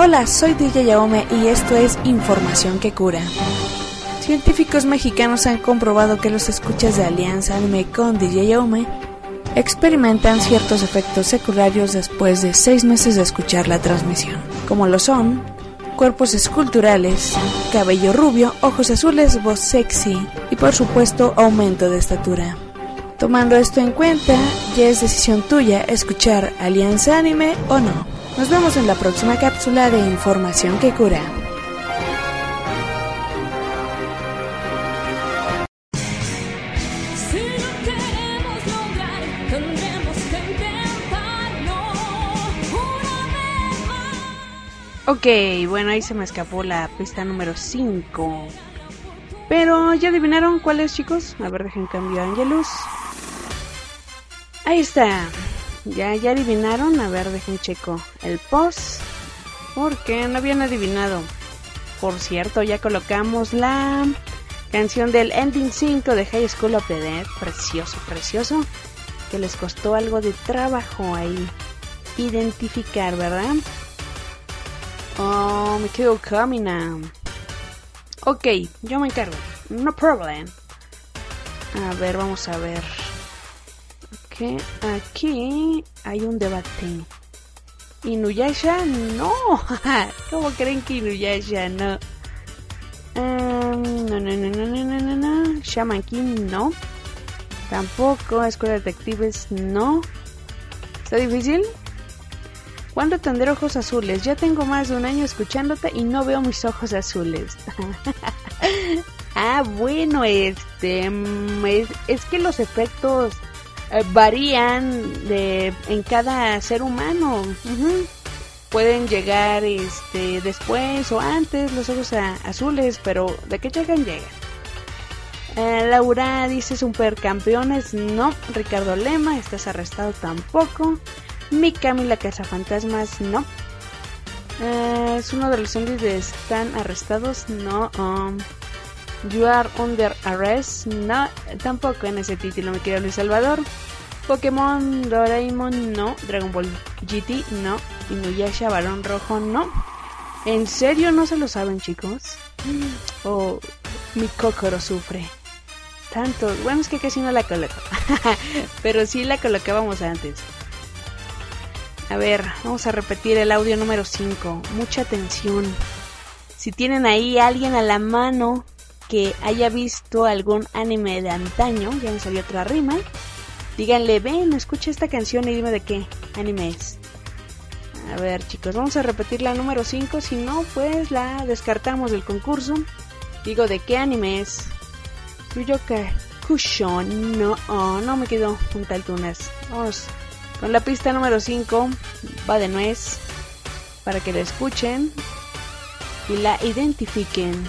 Hola, soy D J Yaome y esto es Información que Cura. Científicos mexicanos han comprobado que los escuchas de Alianza Anime con D J Yaome experimentan ciertos efectos secundarios después de seis meses de escuchar la transmisión, como lo son cuerpos esculturales, cabello rubio, ojos azules, voz sexy y por supuesto aumento de estatura. Tomando esto en cuenta, ya es decisión tuya escuchar Alianza Anime o no. Nos vemos en la próxima cápsula de Información que Cura. Ok, bueno, ahí se me escapó la pista número cinco. Pero, ¿ya adivinaron cuál es, chicos? A ver, dejen cambio a Angelus. Ahí está. Ya, ya adivinaron. A ver, dejen checo el post, porque no habían adivinado. Por cierto, ya colocamos la canción del Ending cinco de High School of the Dead. Precioso, precioso. Que les costó algo de trabajo ahí identificar, ¿verdad? Oh, me quedo camina. Ok, yo me encargo. No problem. A ver, vamos a ver. Ok, aquí hay un debate. ¿Inuyasha? No. ¿Cómo creen que Inuyasha? No. Um, no, no, no, no, no, no, no, no. Shaman King, no. Tampoco. Escuela de Detectives, no. ¿Está difícil? ¿Cuándo tendré ojos azules? Ya tengo más de un año escuchándote y no veo mis ojos azules. Ah, bueno, este... Es, es que los efectos eh, varían de en cada ser humano. Uh-huh. Pueden llegar este después o antes los ojos a, azules, pero ¿de qué llegan? Llegan. Eh, Laura dice supercampeones, no. Ricardo Lema, estás arrestado, tampoco. Mi Camila Cazafantasmas, no. Eh, es uno de los zombies de están arrestados, no. Um, you are under arrest, no. Tampoco en ese título, mi querido Luis Salvador. Pokémon, Doraemon, no. Dragon Ball G T, no. Inuyasha, Balón Rojo, no. ¿En serio no se lo saben, chicos? Oh, mi Kokoro sufre. Tanto, bueno, es que casi no la coloco. Pero sí la colocábamos antes. A ver, vamos a repetir el audio número cinco. Mucha atención. Si tienen ahí a alguien a la mano que haya visto algún anime de antaño, ya me salió otra rima, díganle, ven, escucha esta canción y dime de qué anime es. A ver, chicos, vamos a repetir la número cinco. Si no, pues la descartamos del concurso. Digo, ¿de qué anime es? Yuyoka Kushon. No, oh, no me quedo un tal tunas. Vamos con la pista número cinco, va de nuez, para que la escuchen y la identifiquen.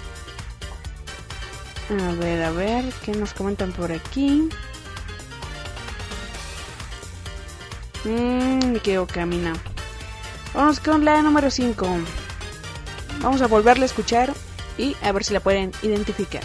A ver, a ver, ¿qué nos comentan por aquí? Mmm, me quedo camina. Vamos con la número cinco. Vamos a volverla a escuchar y a ver si la pueden identificar.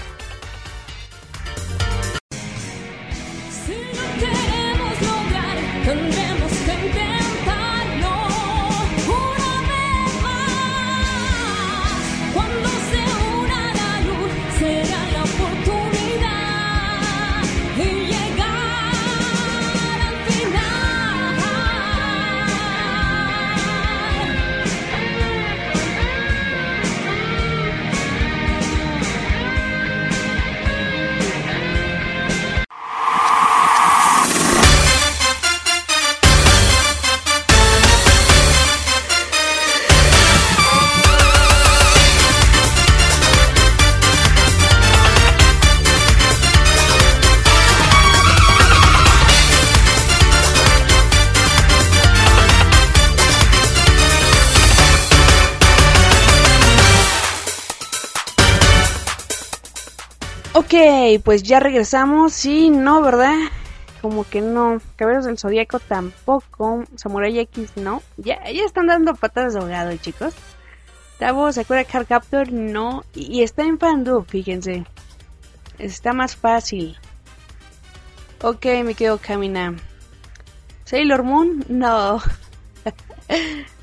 Tendremos que intentarlo una vez más. Cuando se una la luz, será la oportunidad de llegar al final. Ok, pues ya regresamos. Sí, no, ¿verdad? Como que no. Caballeros del Zodíaco tampoco. Samurai X no. Ya, ya están dando patadas de ahogado, chicos. Tavo, Sakura Card Captor no. Y, y está en Pandu, fíjense. Está más fácil. Ok, me quedo Kamina. Sailor Moon, no.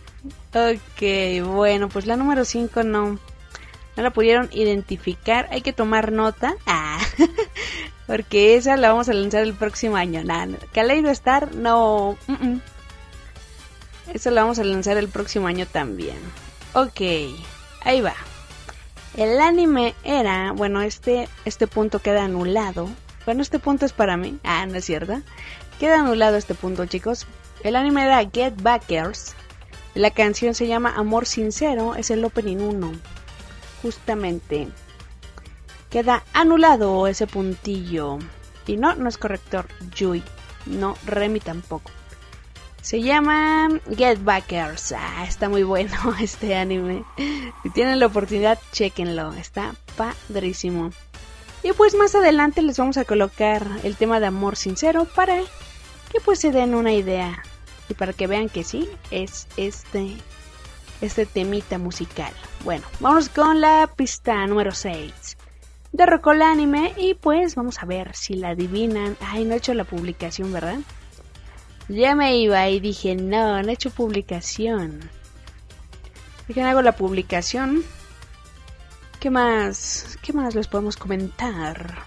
Ok, bueno, pues la número cinco no, no la pudieron identificar. Hay que tomar nota. Ah, porque esa la vamos a lanzar el próximo año. Nah, no. Kaleido Star, no. Uh-uh. Eso la vamos a lanzar el próximo año también. Ok, ahí va. El anime era, bueno, este este punto queda anulado. Bueno, este punto es para mí. Ah, no es cierto. Queda anulado este punto, chicos. El anime era Get Backers. La canción se llama Amor Sincero. Es el opening uno. Justamente. Queda anulado ese puntillo. Y no, no es corrector. Yui. No, Remy tampoco. Se llama Get Backers. Ah, está muy bueno este anime. Si tienen la oportunidad, chéquenlo. Está padrísimo. Y pues más adelante les vamos a colocar el tema de Amor Sincero para que pues se den una idea. Y para que vean que sí, es este, este temita musical. Bueno, vamos con la pista número seis de Rocola Anime. Y pues vamos a ver si la adivinan. Ay, no he hecho la publicación, ¿verdad? Ya me iba y dije, no, no he hecho publicación. Dejen, hago la publicación. ¿Qué más? ¿Qué más les podemos comentar?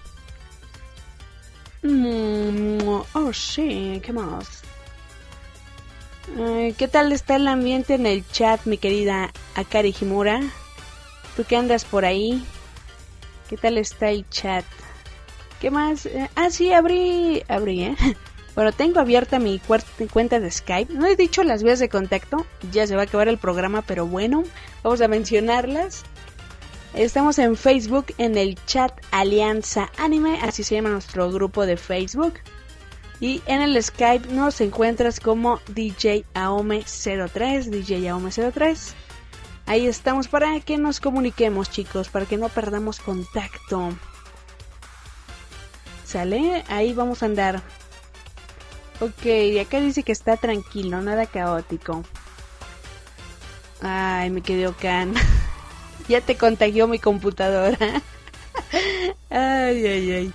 Mm, oh, sí, ¿qué más? Eh, ¿Qué tal está el ambiente en el chat, mi querida Akari Himura? ¿Tú qué andas por ahí? ¿Qué tal está el chat? ¿Qué más? Eh, ah, sí, abrí, abrí, ¿eh? Bueno, tengo abierta mi cuenta de Skype. No he dicho las vías de contacto. Ya se va a acabar el programa, pero bueno, vamos a mencionarlas. Estamos en Facebook, en el chat Alianza Anime, así se llama nuestro grupo de Facebook. Y en el Skype nos encuentras como D J Aome cero tres, D J Aome cero tres. Ahí estamos para que nos comuniquemos, chicos, para que no perdamos contacto. ¿Sale? Ahí vamos a andar. Ok, acá dice que está tranquilo, nada caótico. Ay, me quedé Okan. Ya te contagió mi computadora. Ay, ay, ay.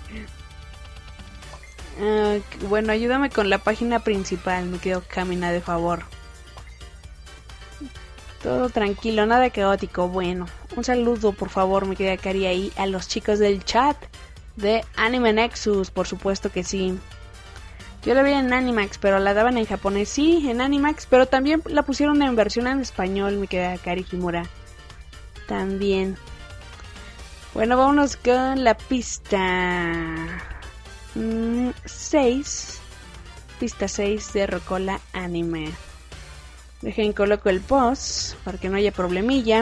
Uh, bueno, ayúdame con la página principal, me quedo Camina, de favor. Todo tranquilo, nada caótico. Bueno, un saludo por favor, me queda Cari ahí a los chicos del chat de Anime Nexus, por supuesto que sí. Yo la vi en Animax, pero la daban en japonés, sí, en Animax, pero también la pusieron en versión en español, me queda Kari Himura. También. Bueno, vámonos con la pista seis. Mm, pista seis de Rocola Anime. Dejen coloco el post para que no haya problemilla.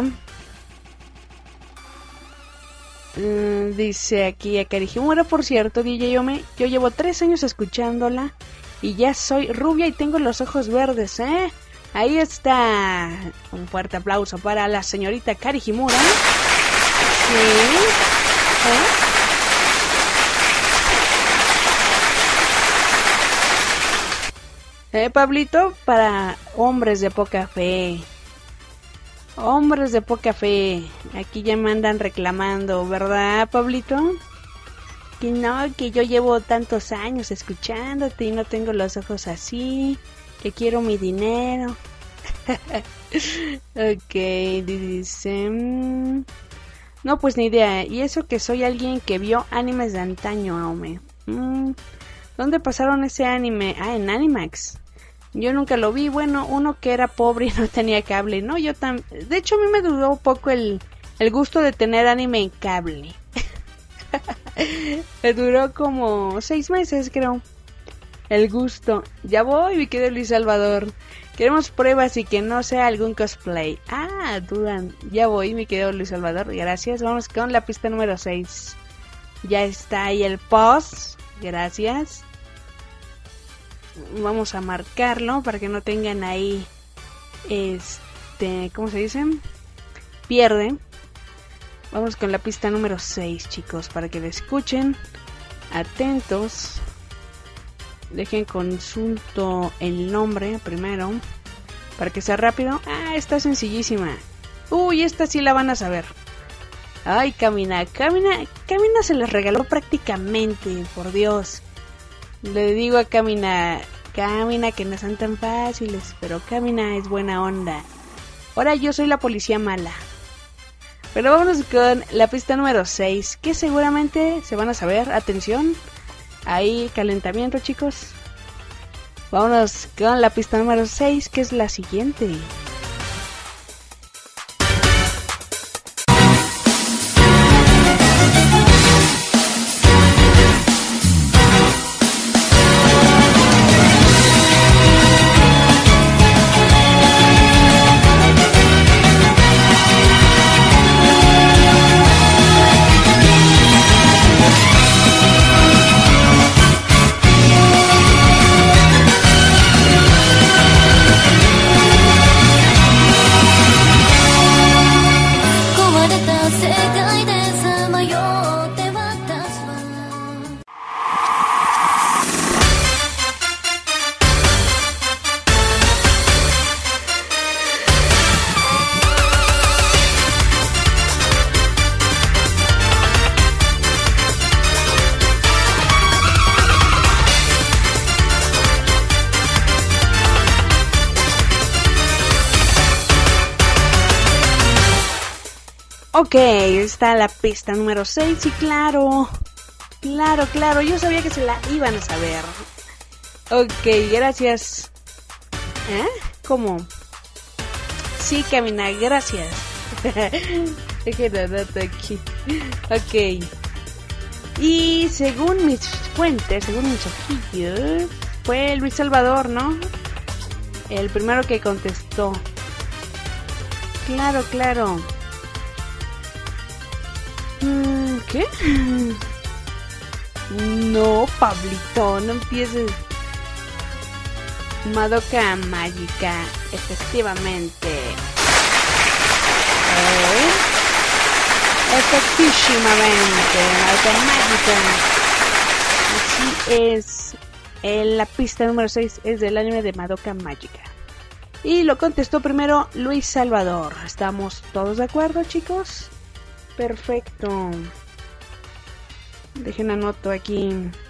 Mm, dice aquí a Kari Himura, por cierto, D J Yome, yo llevo tres años escuchándola y ya soy rubia y tengo los ojos verdes, ¿eh? Ahí está. Un fuerte aplauso para la señorita Kari Himura. Sí. ¿Eh? ¿Eh, Pablito? Para hombres de poca fe. Hombres de poca fe. Aquí ya me andan reclamando, ¿verdad, Pablito? Que no, que yo llevo tantos años escuchándote y no tengo los ojos así. Que quiero mi dinero. Ok, dice... No, pues ni idea. Y eso que soy alguien que vio animes de antaño, Aome. Mm, ¿Dónde pasaron ese anime? Ah, en Animax. Yo nunca lo vi. Bueno, uno que era pobre y no tenía cable. No, yo también. De hecho, a mí me duró un poco el, el gusto de tener anime en cable. Me duró como seis meses, creo. El gusto. Ya voy, mi querido Luis Salvador. Queremos pruebas y que no sea algún cosplay. Ah, dudan. Ya voy, mi querido Luis Salvador. Gracias. Vamos con la pista número seis. Ya está ahí el post. Gracias. Vamos a marcarlo para que no tengan ahí, este, ¿cómo se dice? Pierde. Vamos con la pista número seis, chicos, para que la escuchen. Atentos. Dejen consulto el nombre primero, para que sea rápido. Ah, está sencillísima. Uy, esta sí la van a saber. Ay, Camina, Camina, Camina se les regaló prácticamente, por Dios. Le digo a Camina, Camina que no son tan fáciles, pero Camina es buena onda. Ahora yo soy la policía mala. Pero vámonos con la pista número seis, que seguramente se van a saber. Atención, ahí calentamiento, chicos. Vámonos con la pista número seis, que es la siguiente. Ok, está la pista número seis y claro, claro, claro, yo sabía que se la iban a saber. Ok, gracias. ¿Eh? ¿Cómo? Sí, Camina, gracias. Aquí. Ok. Y según mis fuentes, según mis ojillos, fue Luis Salvador, ¿no? El primero que contestó. Claro, claro. ¿Qué? No, Pablito, no empieces. Madoka Mágica, efectivamente. ¿Eh? Efectivamente, Madoka Mágica. Así es. En la pista número seis es del anime de Madoka Mágica. Y lo contestó primero Luis Salvador. ¿Estamos todos de acuerdo, chicos? Perfecto. Dejen anoto aquí.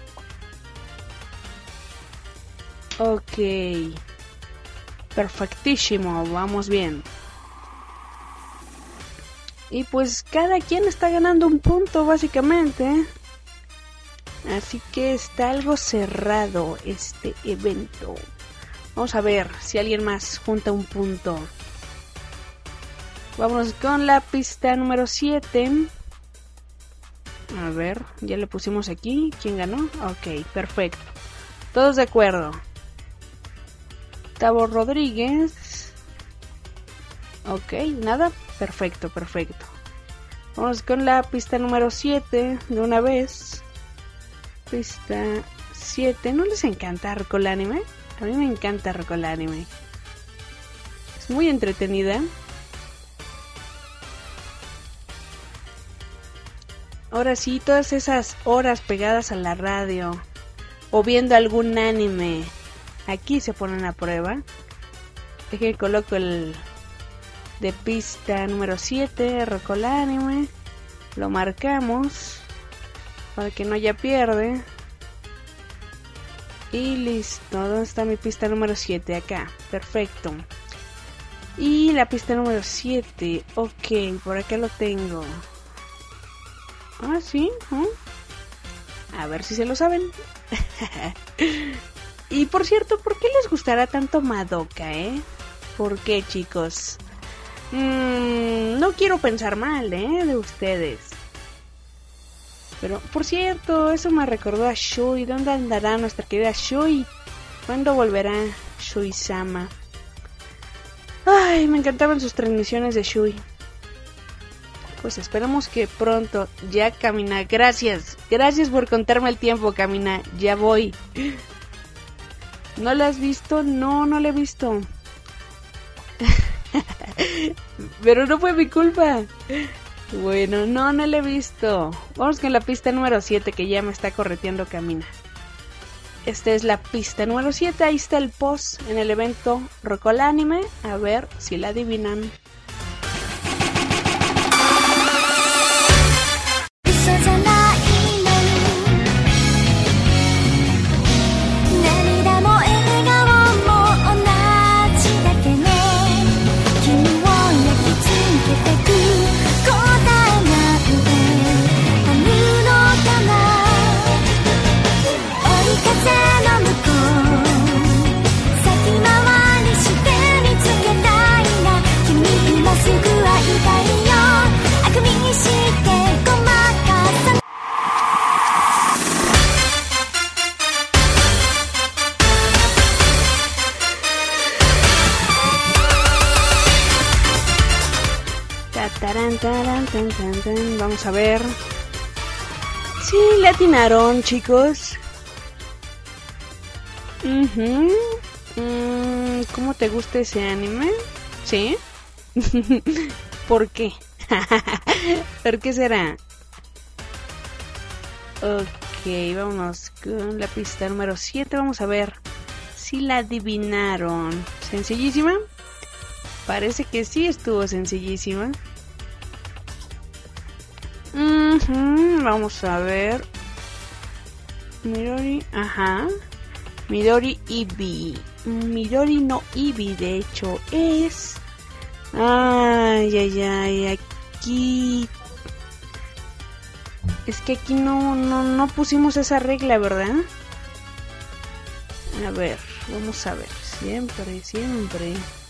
Ok. Perfectísimo, vamos bien. Y pues cada quien está ganando un punto básicamente. Así que está algo cerrado este evento. Vamos a ver si alguien más junta un punto. Vámonos con la pista número siete. A ver, ya le pusimos aquí. ¿Quién ganó? Ok, perfecto. Todos de acuerdo. Tavo Rodríguez. Ok, nada. Perfecto, perfecto. Vamos con la pista número siete de una vez. Pista siete. ¿No les encanta Rocola Anime? A mí me encanta Rocola Anime. Es muy entretenida. Ahora sí, todas esas horas pegadas a la radio o viendo algún anime, aquí se ponen a prueba. Dejen que coloco el de pista número siete, Rocola Anime. Lo marcamos para que no haya pierde. Y listo. ¿Dónde está mi pista número siete? Acá. Perfecto. Y la pista número siete. Ok, por acá lo tengo. Ah, sí. ¿Eh? A ver si se lo saben. Y por cierto, ¿por qué les gustará tanto Madoka, eh? ¿Por qué, chicos? Mm, no quiero pensar mal, eh, de ustedes. Pero, por cierto, eso me recordó a Shui. ¿Dónde andará nuestra querida Shui? ¿Cuándo volverá Shui-sama? Ay, me encantaban sus transmisiones de Shui. Pues esperamos que pronto. Ya, Camina, gracias. Gracias por contarme el tiempo, Camina. Ya voy. ¿No la has visto? No, no la he visto. Pero no fue mi culpa. Bueno, no, no la he visto. Vamos con la pista número siete, que ya me está correteando Camina. Esta es la pista número siete. Ahí está el post en el evento Rocola Anime. A ver si la adivinan. Tarán, tarán, tan, tan, tan. Vamos a ver. Sí, le atinaron, chicos. Uh-huh. Mm, ¿Cómo te gusta ese anime? ¿Sí? ¿Por qué? ¿Por qué será? Ok, vámonos con la pista número siete. Vamos a ver si la adivinaron. ¿Sencillísima? Parece que sí estuvo sencillísima. Uh-huh. Vamos a ver. Midori, ajá. Midori Ibi. Midori no Ibi, de hecho, es... Ay, ay, ay, aquí... Es que aquí no, no, no pusimos esa regla, ¿verdad? A ver, vamos a ver. Siempre, siempre.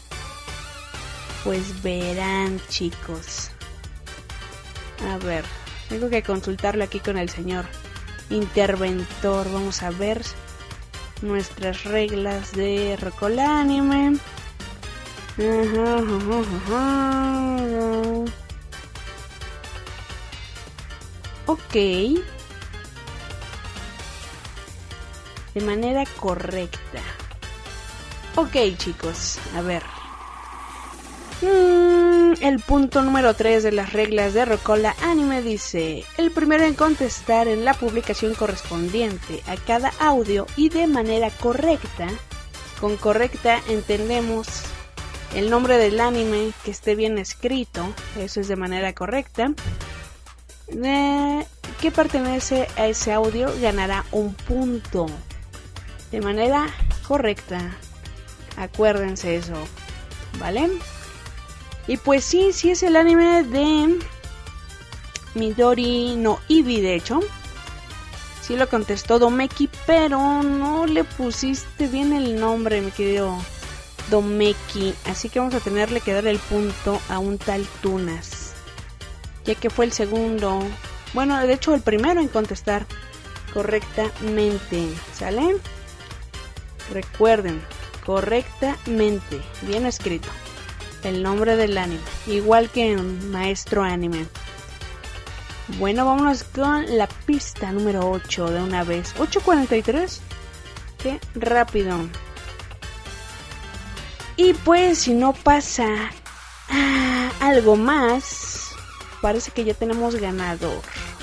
Pues verán, chicos. A ver, tengo que consultarlo aquí con el señor interventor. Vamos a ver nuestras reglas de Rocola Anime. Ajá, ajá, ajá. Ok. De manera correcta. Ok, chicos, a ver. Mm, el punto número tres de las reglas de Rocola Anime dice: el primero en contestar en la publicación correspondiente a cada audio y de manera correcta. Con correcta entendemos el nombre del anime, que esté bien escrito, eso es de manera correcta. Eh, que pertenece a ese audio ganará un punto de manera correcta. Acuérdense eso, ¿vale? Y pues sí, sí es el anime de Midori no Ibi, de hecho. Sí lo contestó Domeki, pero no le pusiste bien el nombre, mi querido Domeki. Así que vamos a tenerle que dar el punto a un tal Tunas, ya que fue el segundo, bueno, de hecho el primero en contestar correctamente, ¿sale? Recuerden, correctamente, bien escrito, el nombre del anime, igual que en Maestro Anime. Bueno, vámonos con la pista número ocho de una vez. ocho cuarenta y tres, qué rápido. Y pues si no pasa ah, algo más, parece que ya tenemos ganador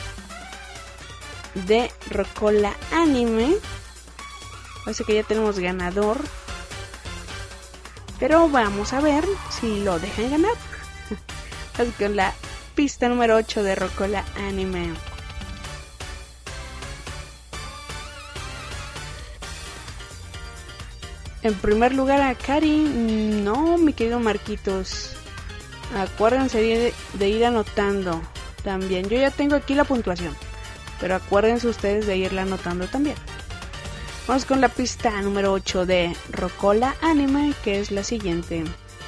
de Rocola Anime. Parece que ya tenemos ganador. Pero vamos a ver si lo dejan ganar. Vamos con la pista número ocho de Rocola Anime. En primer lugar a Cari. No, mi querido Marquitos. Acuérdense de, de ir anotando también. Yo ya tengo aquí la puntuación, pero acuérdense ustedes de irla anotando también. Vamos con la pista número ocho de Rocola Anime, que es la siguiente.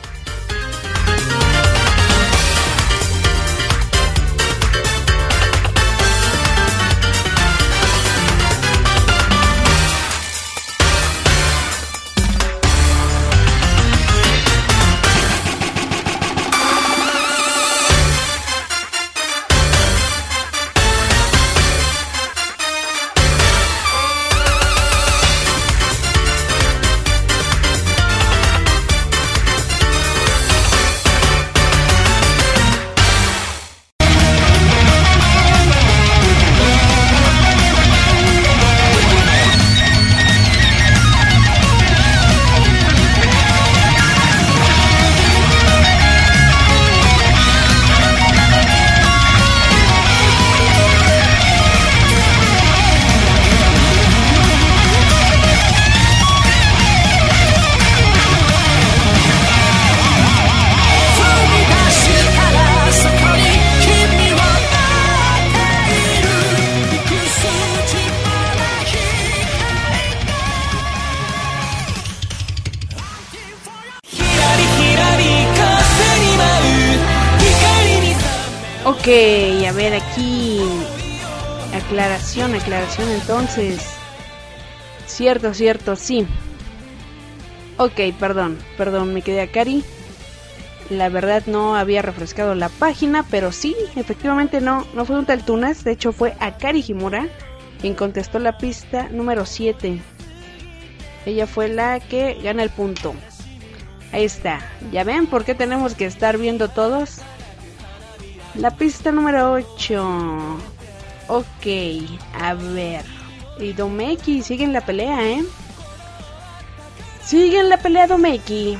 Ok, a ver aquí. Aclaración, aclaración entonces. Cierto, cierto, sí. Ok, perdón, perdón, me quedé a Cari. La verdad no había refrescado la página, pero sí, efectivamente no, no fue un tal Tunas, de hecho fue Akari Himura quien contestó la pista número siete. Ella fue la que gana el punto. Ahí está, ¿ya ven por qué tenemos que estar viendo todos? La pista número ocho. Ok, a ver. Y Domeki sigue en la pelea, ¿eh? Sigue en la pelea Domeki.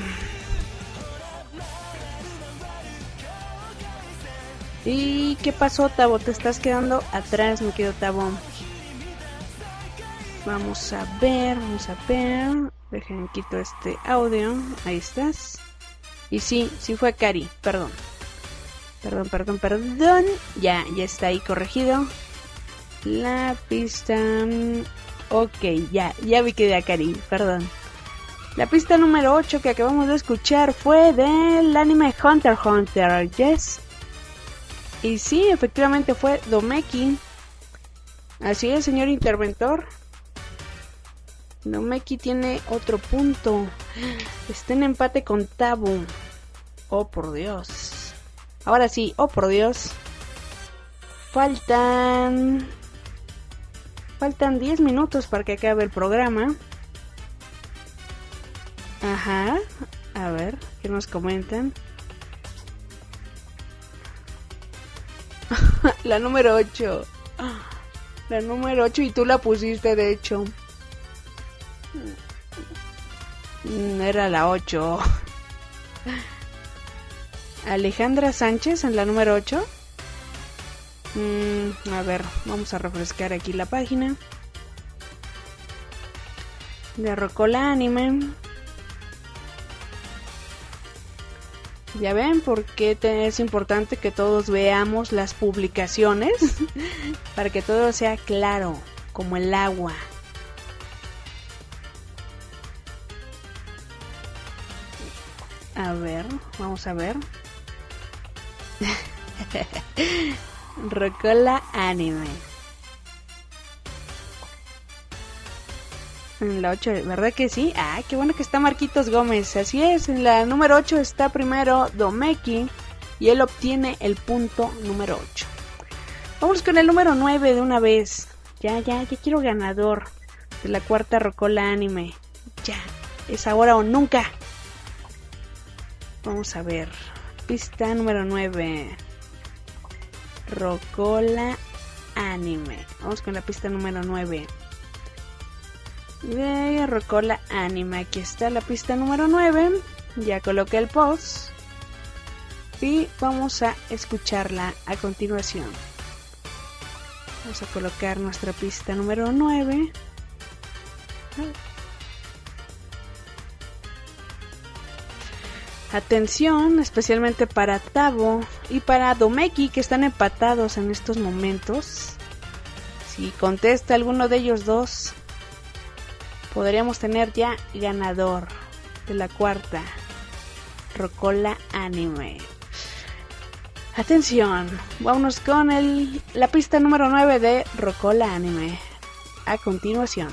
¿Y qué pasó, Tabo? Te estás quedando atrás, mi querido Tabo. Vamos a ver, vamos a ver. Dejen quito este audio. Ahí estás. Y sí, sí fue Akari, perdón. Perdón, perdón, perdón. Ya, ya está ahí corregido. La pista... Ok, ya, ya vi que de Akari, perdón. La pista número ocho que acabamos de escuchar fue del anime Hunter x Hunter, yes. Y sí, efectivamente fue Domeki. Así es, señor interventor. Domeki tiene otro punto. Está en empate con Tabu. Oh, por Dios. Ahora sí, oh, por Dios. Faltan... Faltan diez minutos para que acabe el programa. Ajá. A ver, ¿qué nos comentan? La número ocho. La número ocho y tú la pusiste, de hecho. Era la ocho. Alejandra Sánchez en la número ocho. Mm, a ver, vamos a refrescar aquí la página. De Rocola Anime. Ya ven por qué te es importante que todos veamos las publicaciones. Para que todo sea claro, como el agua. A ver, vamos a ver. Rocola Anime. En la ocho, ¿verdad que sí? Ah, qué bueno que está Marquitos Gómez. Así es, en la número ocho está primero Domeki y él obtiene el punto número ocho. Vamos con el número nueve de una vez. Ya, ya, ya quiero ganador de la cuarta Rocola Anime. Ya, es ahora o nunca. Vamos a ver. Pista número nueve. Rocola Anime. Vamos con la pista número nueve. De Rocola Anime. Aquí está la pista número nueve. Ya coloqué el post. Y vamos a escucharla a continuación. Vamos a colocar nuestra pista número nueve. Atención, especialmente para Tabo y para Domeki, que están empatados en estos momentos. Si contesta alguno de ellos dos, podríamos tener ya ganador de la cuarta Rocola Anime. Atención, vámonos con el, la pista número nueve de Rocola Anime. A continuación.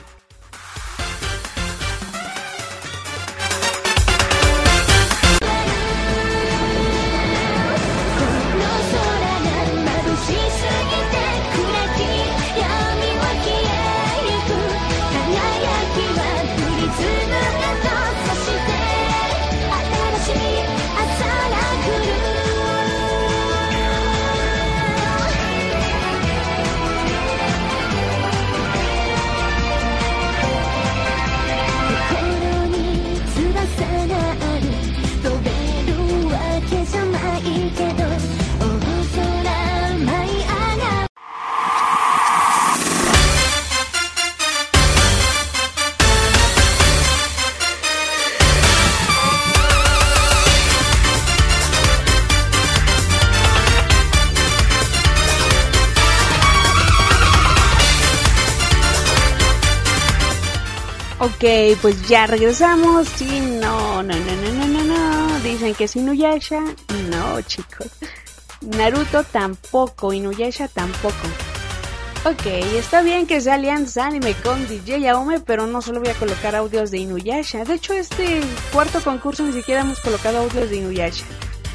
Ok, pues ya regresamos. Sí, no, no, no, no, no, no, no. Dicen que es Inuyasha. No, chicos. Naruto tampoco, Inuyasha tampoco. Ok, está bien que sea Alianza Anime con D J Aume, pero no solo voy a colocar audios de Inuyasha. De hecho, este cuarto concurso ni siquiera hemos colocado audios de Inuyasha.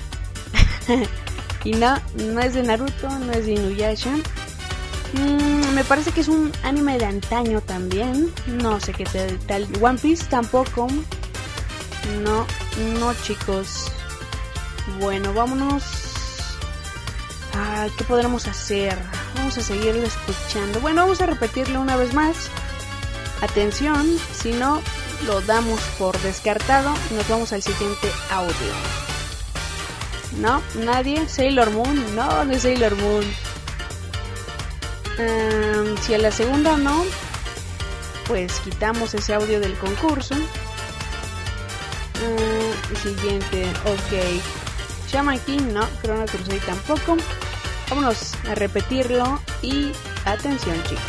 Y no, no es de Naruto, no es de Inuyasha. Mm, me parece que es un anime de antaño también. No sé qué tal. One Piece tampoco. No, no chicos. Bueno, vámonos. Ah, ¿qué podremos hacer? Vamos a seguirlo escuchando. Bueno, vamos a repetirlo una vez más. Atención, si no, lo damos por descartado y nos vamos al siguiente audio. No, nadie. Sailor Moon. No, no es Sailor Moon. Um, si a la segunda no, pues quitamos ese audio del concurso. Uh, siguiente, ok. Shaman King, no. Chrono Crusade tampoco. Vámonos a repetirlo y atención chicos.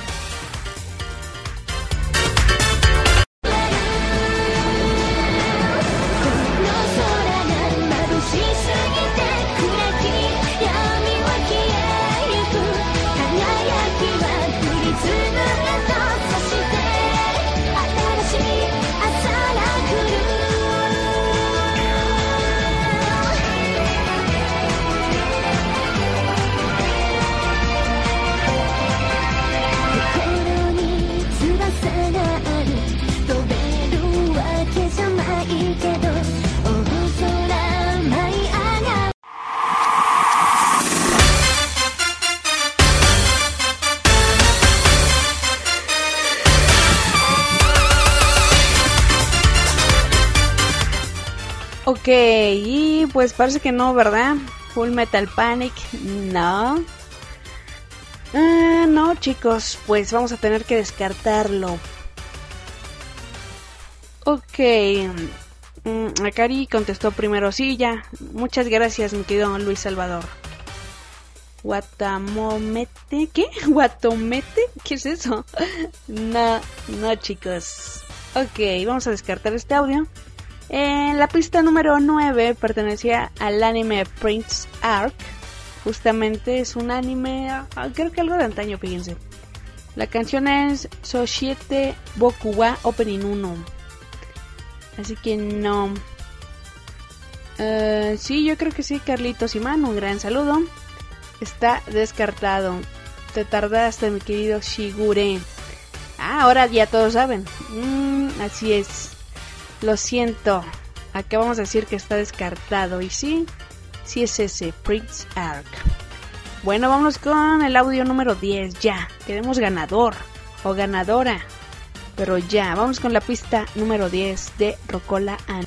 Ok, y pues parece que no, ¿verdad? Full Metal Panic, no. Ah, no, chicos, pues vamos a tener que descartarlo. Ok, mm, Akari contestó primero, sí, ya. Muchas gracias, mi querido Luis Salvador. Guatamomete, ¿qué? ¿Guatomete? ¿Qué es eso? No, no, chicos. Ok, vamos a descartar este audio. Eh, la pista número nueve pertenecía al anime Prince Ark. Justamente es un anime, creo que algo de antaño, fíjense. La canción es Soshiete Boku wa Opening uno. Así que no. Uh, sí, yo creo que sí, Carlitos Imán, un gran saludo. Está descartado. Te tardaste, mi querido Shigure. Ah, ahora ya todos saben. Mm, así es. Lo siento. Acá vamos a decir que está descartado. Y sí, sí es ese, Prince Ark. Bueno, vamos con el audio número diez. Ya, queremos ganador o ganadora. Pero ya, vamos con la pista número diez de Rocola An.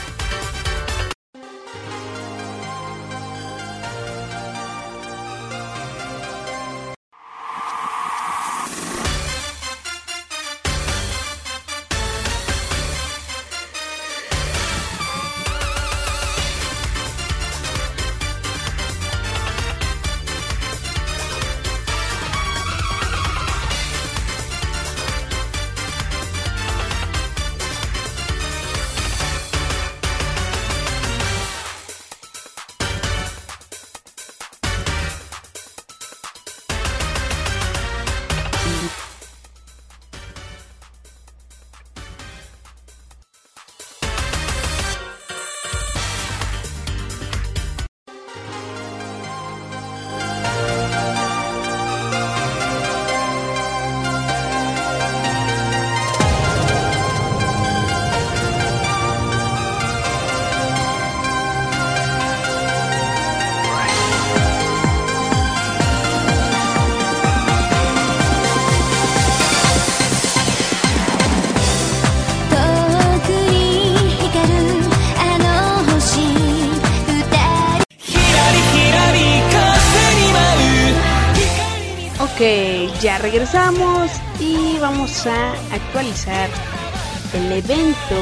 Ya regresamos y vamos a actualizar el evento.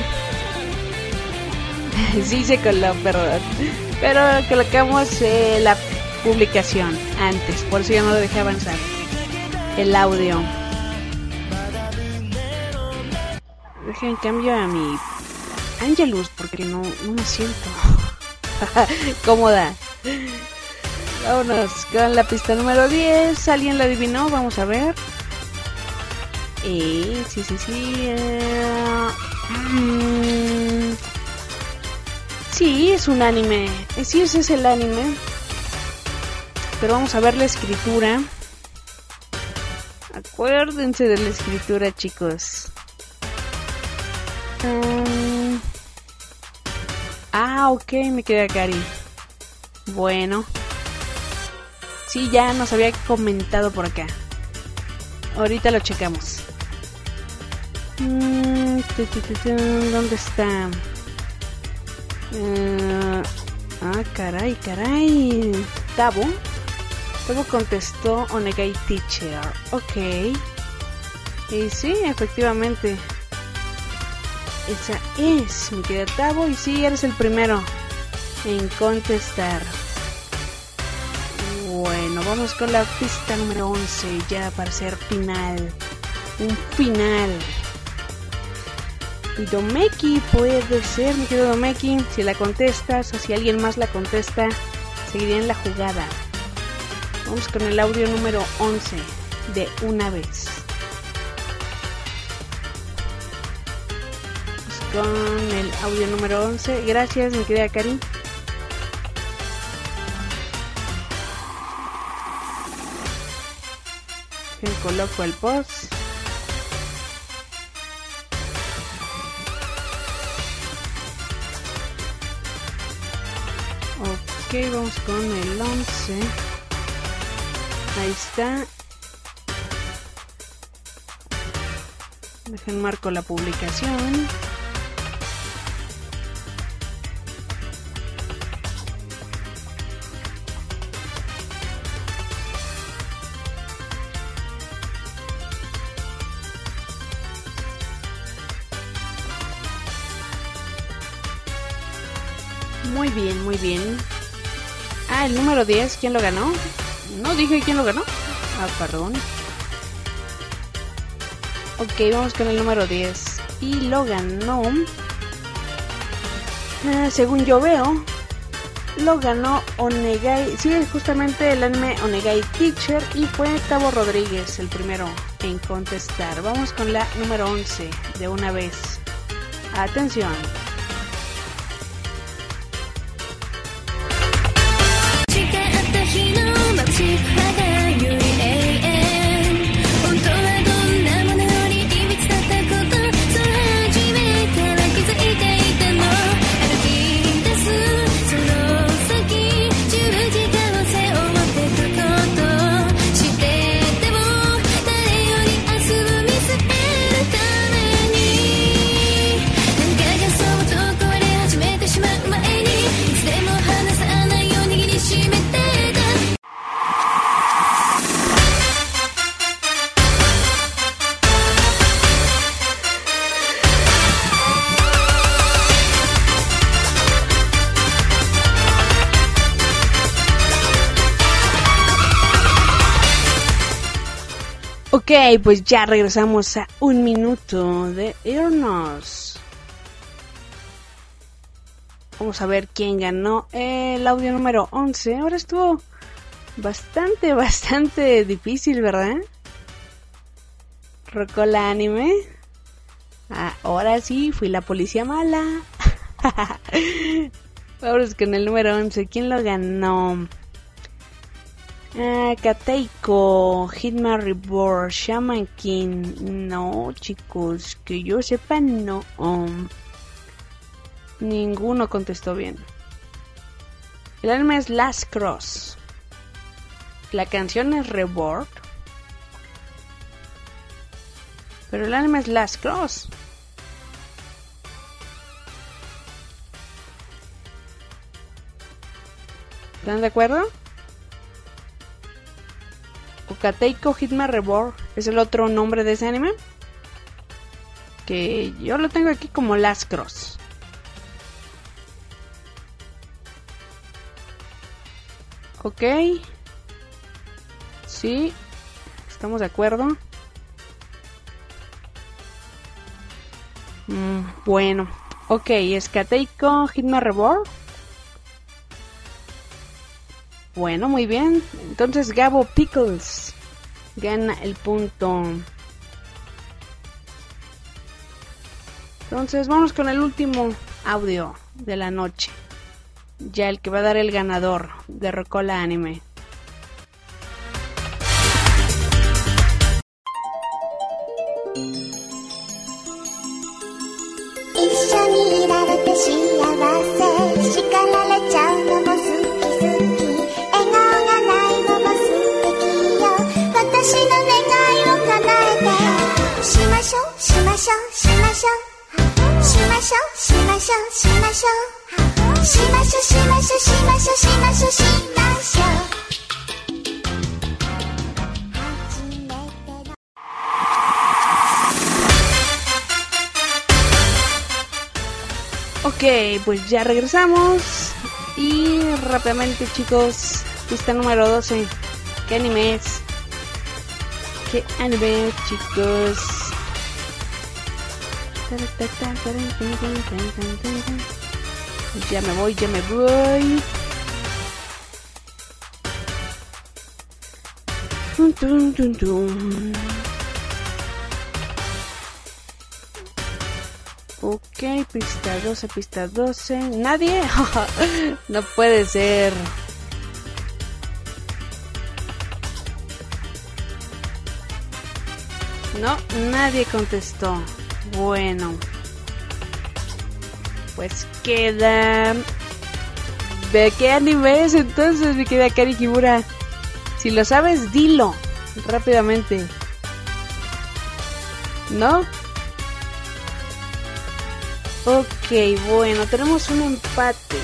Sí se coló, perdón. Pero colocamos eh, la publicación antes, por eso ya no lo dejé avanzar. El audio. Deje en cambio a mi Angelus porque no, no me siento cómoda. Vámonos con la pista número diez. ¿Alguien la adivinó? Vamos a ver. Eh, sí, sí, sí. Eh, mm, Sí, es un anime. Sí, ese es el anime. Pero vamos a ver la escritura. Acuérdense de la escritura, chicos. Um... Ah, ok, me queda Cari. Bueno. Sí, ya nos había comentado por acá. Ahorita lo checamos. Mm, tu, tu, tu, tu, ¿dónde está? Uh, ah, caray, caray. Tabo. Tabo contestó Onegai Teacher. Ok. Y sí, efectivamente. Esa es mi querida Tabo. Y sí, eres el primero en contestar. Bueno, vamos con la pista número once. Ya para ser final. Un final. Y Domeki puede ser, mi querido Domeki. Si la contestas o si alguien más la contesta, seguiré en la jugada. Vamos con el audio número once de una vez. Vamos con el audio número once. Gracias, mi querida Cari. Me coloco el post. Ok, vamos con el once. Ahí está. Dejen marco la publicación. Muy bien, muy bien. Ah, el número diez, ¿quién lo ganó? No dije quién lo ganó. Ah, perdón. Ok, vamos con el número diez. Y lo ganó... Ah, según yo veo, lo ganó Onegai... Sí, es justamente el anime Onegai Teacher. Y fue Tabo Rodríguez el primero en contestar. Vamos con la número once de una vez. Atención. Ok, pues ya regresamos a un minuto de irnos. Vamos a ver quién ganó el audio número once. Ahora estuvo bastante, bastante difícil, ¿verdad? Rocola Anime. Ah, ahora sí, fui la policía mala. Vamos con el número once. ¿Quién lo ganó? Ah, Kateiko, Hitman Reborn, Shaman King. No, chicos, que yo sepa, no. Um, ninguno contestó bien. El anime es Last Cross. La canción es Reborn. Pero el anime es Last Cross. ¿Están de acuerdo? Kateiko Hitman Reborn es el otro nombre de ese anime, que yo lo tengo aquí como Last Cross. Ok. Sí, estamos de acuerdo. Mm, bueno, ok, es Kateiko Hitman Reborn. Bueno, muy bien. Entonces Gabo Pickles gana el punto. Entonces vamos con el último audio de la noche. ya el que va a dar el ganador de Rocola Anime. Ok, pues ya regresamos. Y rápidamente, chicos, pista número doce. ¿Qué anime es? ¿Qué anime, chicos? Ya me voy, ya me voy. Tum, tum, tum, tum. Ok, pista doce, pista doce. ¿Nadie? No puede ser. No, nadie contestó. Bueno, pues queda... ¿De qué anime es entonces, mi querida Kari Kimura? Si lo sabes, dilo rápidamente. ¿No? Ok, bueno, tenemos un empate.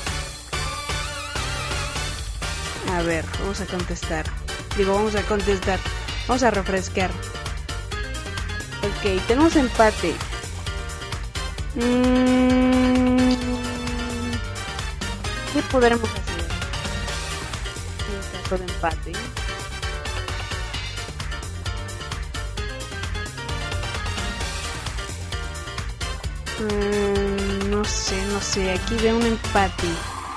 A ver, vamos a contestar. Digo, vamos a contestar. Vamos a refrescar. Ok, tenemos empate. Mm, ¿Qué podremos hacer en caso de empate? Mm, no sé, no sé. Aquí veo un empate.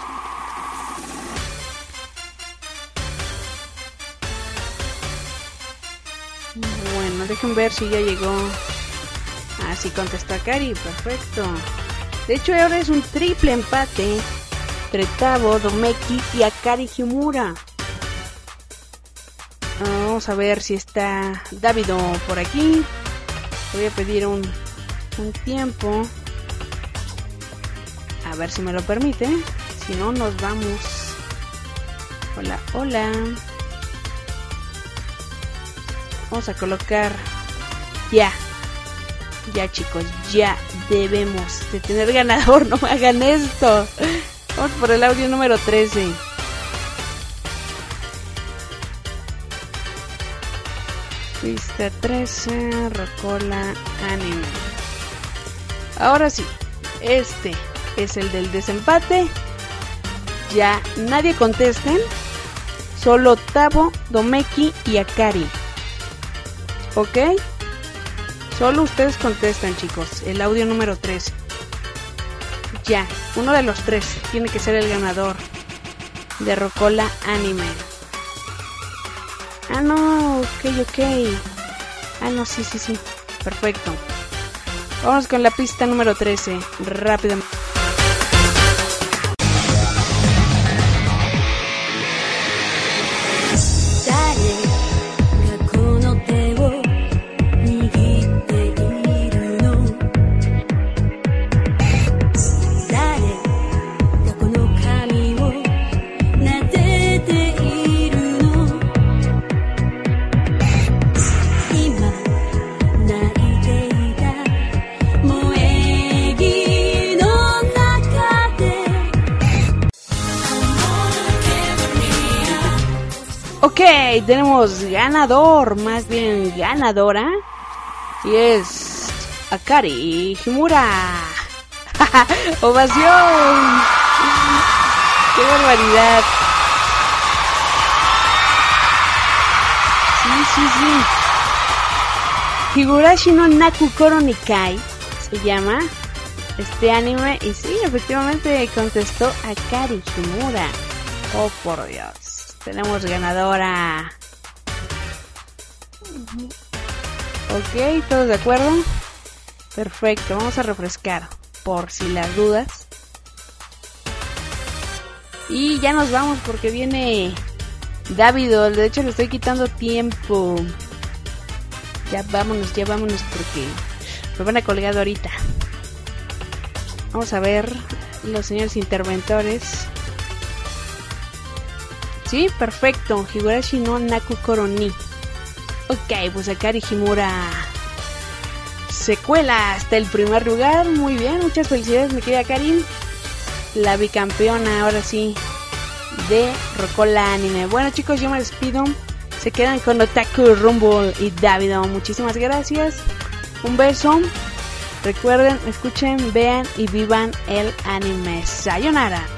Bueno, dejen ver si ya llegó. Ah, sí contestó Akari, perfecto. De hecho, ahora es un triple empate entre Tabo, Domeki y Akari Himura. Ah, vamos a ver si está Davido por aquí. Le voy a pedir un, un tiempo. A ver si me lo permite. Si no, nos vamos. Hola, hola. Vamos a colocar ya. Ya, chicos, ya debemos de tener ganador. No me hagan esto. Vamos por el audio número trece. Pista trece, Rocola Anime. Ahora sí, este es el del desempate. Ya nadie contesten. Solo Tabo, Domeki y Akari. ¿Ok? Solo ustedes contestan, chicos. El audio número tres. Ya, uno de los tres tiene que ser el ganador de Rocola Anime. Ah, no, ok, ok. Ah, no, sí, sí, sí. Perfecto. Vamos con la pista número trece. Rápidamente. Ok, tenemos ganador, más bien ganadora, y es Akari Himura. ¡Ovación! ¡Qué barbaridad! Sí, sí, sí. Higurashi no Naku Koro Nikai se llama este anime, y sí, efectivamente contestó Akari Himura. Oh, por Dios. Tenemos ganadora. Ok, ¿todos de acuerdo? Perfecto, vamos a refrescar por si las dudas. Y ya nos vamos porque viene Davido. De hecho le estoy quitando tiempo. Ya vámonos, ya vámonos porque me van a colgar ahorita. Vamos a ver los señores interventores. Sí, perfecto. Higurashi no Naku Koroni. Ok, pues Akari Himura se cuela hasta el primer lugar. Muy bien, muchas felicidades mi querida Karin. La bicampeona ahora sí de Rocola Anime. Bueno chicos, yo me despido. Se quedan con Otaku Rumble y Davido. Muchísimas gracias. Un beso. Recuerden, escuchen, vean y vivan el anime. Sayonara.